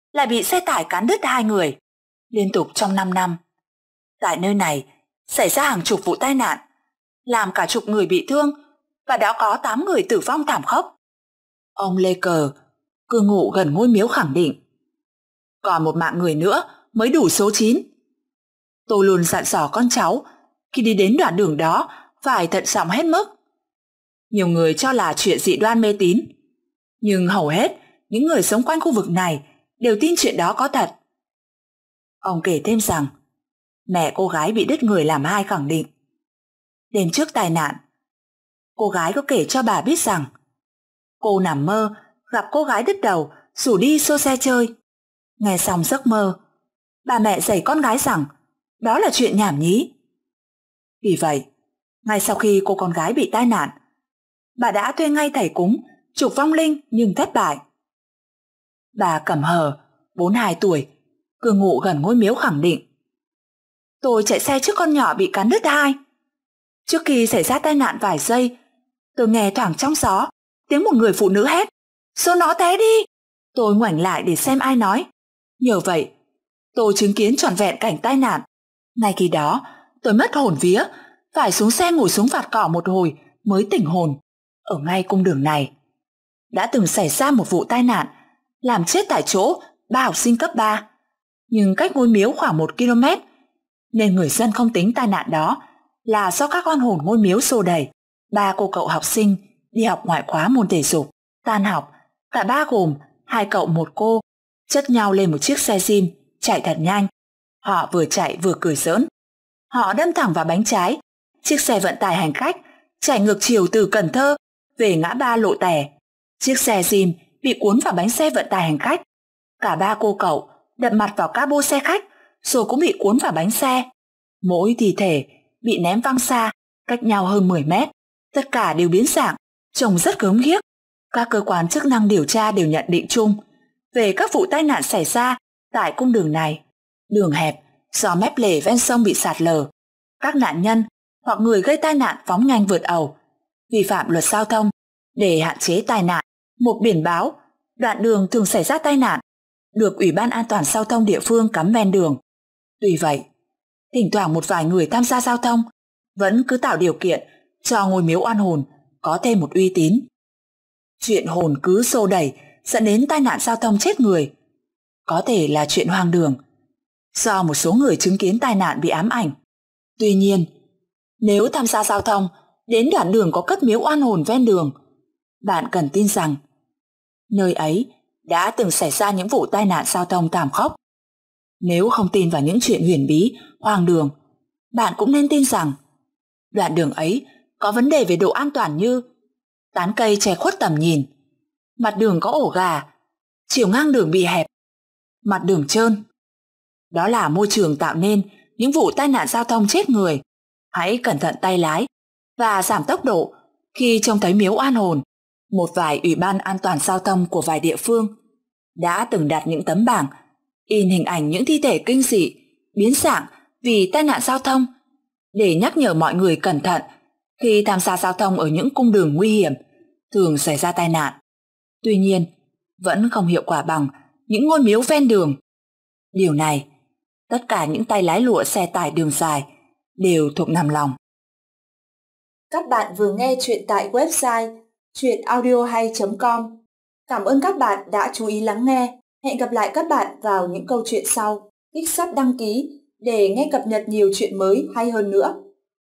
lại bị xe tải cán đứt hai người, liên tục trong năm năm. Tại nơi này xảy ra hàng chục vụ tai nạn, làm cả chục người bị thương và đã có tám người tử vong thảm khốc. Ông Lê Cờ, cư ngụ gần ngôi miếu khẳng định, còn một mạng người nữa mới đủ số chín. Tôi luôn dặn dò con cháu khi đi đến đoạn đường đó phải thận trọng hết mức. Nhiều người cho là chuyện dị đoan mê tín, nhưng hầu hết những người sống quanh khu vực này đều tin chuyện đó có thật. Ông kể thêm rằng mẹ cô gái bị đứt người làm hai khẳng định, đêm trước tai nạn, cô gái có kể cho bà biết rằng cô nằm mơ gặp cô gái đứt đầu rủ đi xô xe chơi. Nghe xong giấc mơ, bà mẹ dạy con gái rằng đó là chuyện nhảm nhí. Vì vậy, ngay sau khi cô con gái bị tai nạn, bà đã thuê ngay thầy cúng chụp vong linh nhưng thất bại. Bà Cẩm Hờ, bốn mươi hai tuổi, cư ngụ gần ngôi miếu khẳng định, tôi chạy xe trước con nhỏ bị cắn đứt hai. Trước khi xảy ra tai nạn vài giây, tôi nghe thoảng trong gió tiếng một người phụ nữ hét, "Số nó té đi!" Tôi ngoảnh lại để xem ai nói. Nhờ vậy, tôi chứng kiến trọn vẹn cảnh tai nạn. Ngay khi đó, tôi mất hồn vía, phải xuống xe ngồi xuống vạt cỏ một hồi mới tỉnh hồn. Ở ngay cung đường này, đã từng xảy ra một vụ tai nạn, làm chết tại chỗ ba học sinh cấp ba. Nhưng cách ngôi miếu khoảng một ki lô mét, nên người dân không tính tai nạn đó là do các oan hồn ngôi miếu xô đẩy. Ba cô cậu học sinh đi học ngoại khóa môn thể dục, tan học, cả ba gồm hai cậu một cô chất nhau lên một chiếc xe Jeep chạy thật nhanh. Họ vừa chạy vừa cười giỡn. Họ đâm thẳng vào bánh trái, chiếc xe vận tải hành khách chạy ngược chiều từ Cần Thơ về ngã ba Lộ Tẻ. Chiếc xe Jeep bị cuốn vào bánh xe vận tải hành khách. Cả ba cô cậu đập mặt vào cabo xe khách rồi cũng bị cuốn vào bánh xe. Mỗi thi thể bị ném văng xa, cách nhau hơn mười mét. Tất cả đều biến dạng, trông rất gớm ghiếc. Các cơ quan chức năng điều tra đều nhận định chung về các vụ tai nạn xảy ra tại cung đường này. Đường hẹp, do mép lề ven sông bị sạt lở. Các nạn nhân hoặc người gây tai nạn phóng nhanh vượt ẩu, vi phạm luật giao thông để hạn chế tai nạn. Một biển báo đoạn đường thường xảy ra tai nạn được Ủy ban An toàn giao thông địa phương cắm ven đường. Tuy vậy, thỉnh thoảng một vài người tham gia giao thông vẫn cứ tạo điều kiện cho ngôi miếu oan hồn có thêm một uy tín. Chuyện hồn cứ xô đẩy dẫn đến tai nạn giao thông chết người có thể là chuyện hoang đường, do một số người chứng kiến tai nạn bị ám ảnh. Tuy nhiên, nếu tham gia giao thông đến đoạn đường có cất miếu oan hồn ven đường, bạn cần tin rằng nơi ấy đã từng xảy ra những vụ tai nạn giao thông thảm khốc. Nếu không tin vào những chuyện huyền bí, hoang đường, bạn cũng nên tin rằng đoạn đường ấy có vấn đề về độ an toàn như tán cây che khuất tầm nhìn, mặt đường có ổ gà, chiều ngang đường bị hẹp, mặt đường trơn. Đó là môi trường tạo nên những vụ tai nạn giao thông chết người. Hãy cẩn thận tay lái và giảm tốc độ khi trông thấy miếu oan hồn. Một vài ủy ban an toàn giao thông của vài địa phương đã từng đặt những tấm bảng in hình ảnh những thi thể kinh dị, biến dạng vì tai nạn giao thông để nhắc nhở mọi người cẩn thận khi tham gia giao thông ở những cung đường nguy hiểm thường xảy ra tai nạn. Tuy nhiên, vẫn không hiệu quả bằng những ngôi miếu ven đường. Điều này, tất cả những tay lái lụa xe tải đường dài đều thuộc nằm lòng. Các bạn vừa nghe chuyện tại website chuyện audio hay chấm com. Cảm ơn các bạn đã chú ý lắng nghe. Hẹn gặp lại các bạn vào những câu chuyện sau. Kích sát đăng ký để nghe cập nhật nhiều chuyện mới hay hơn nữa.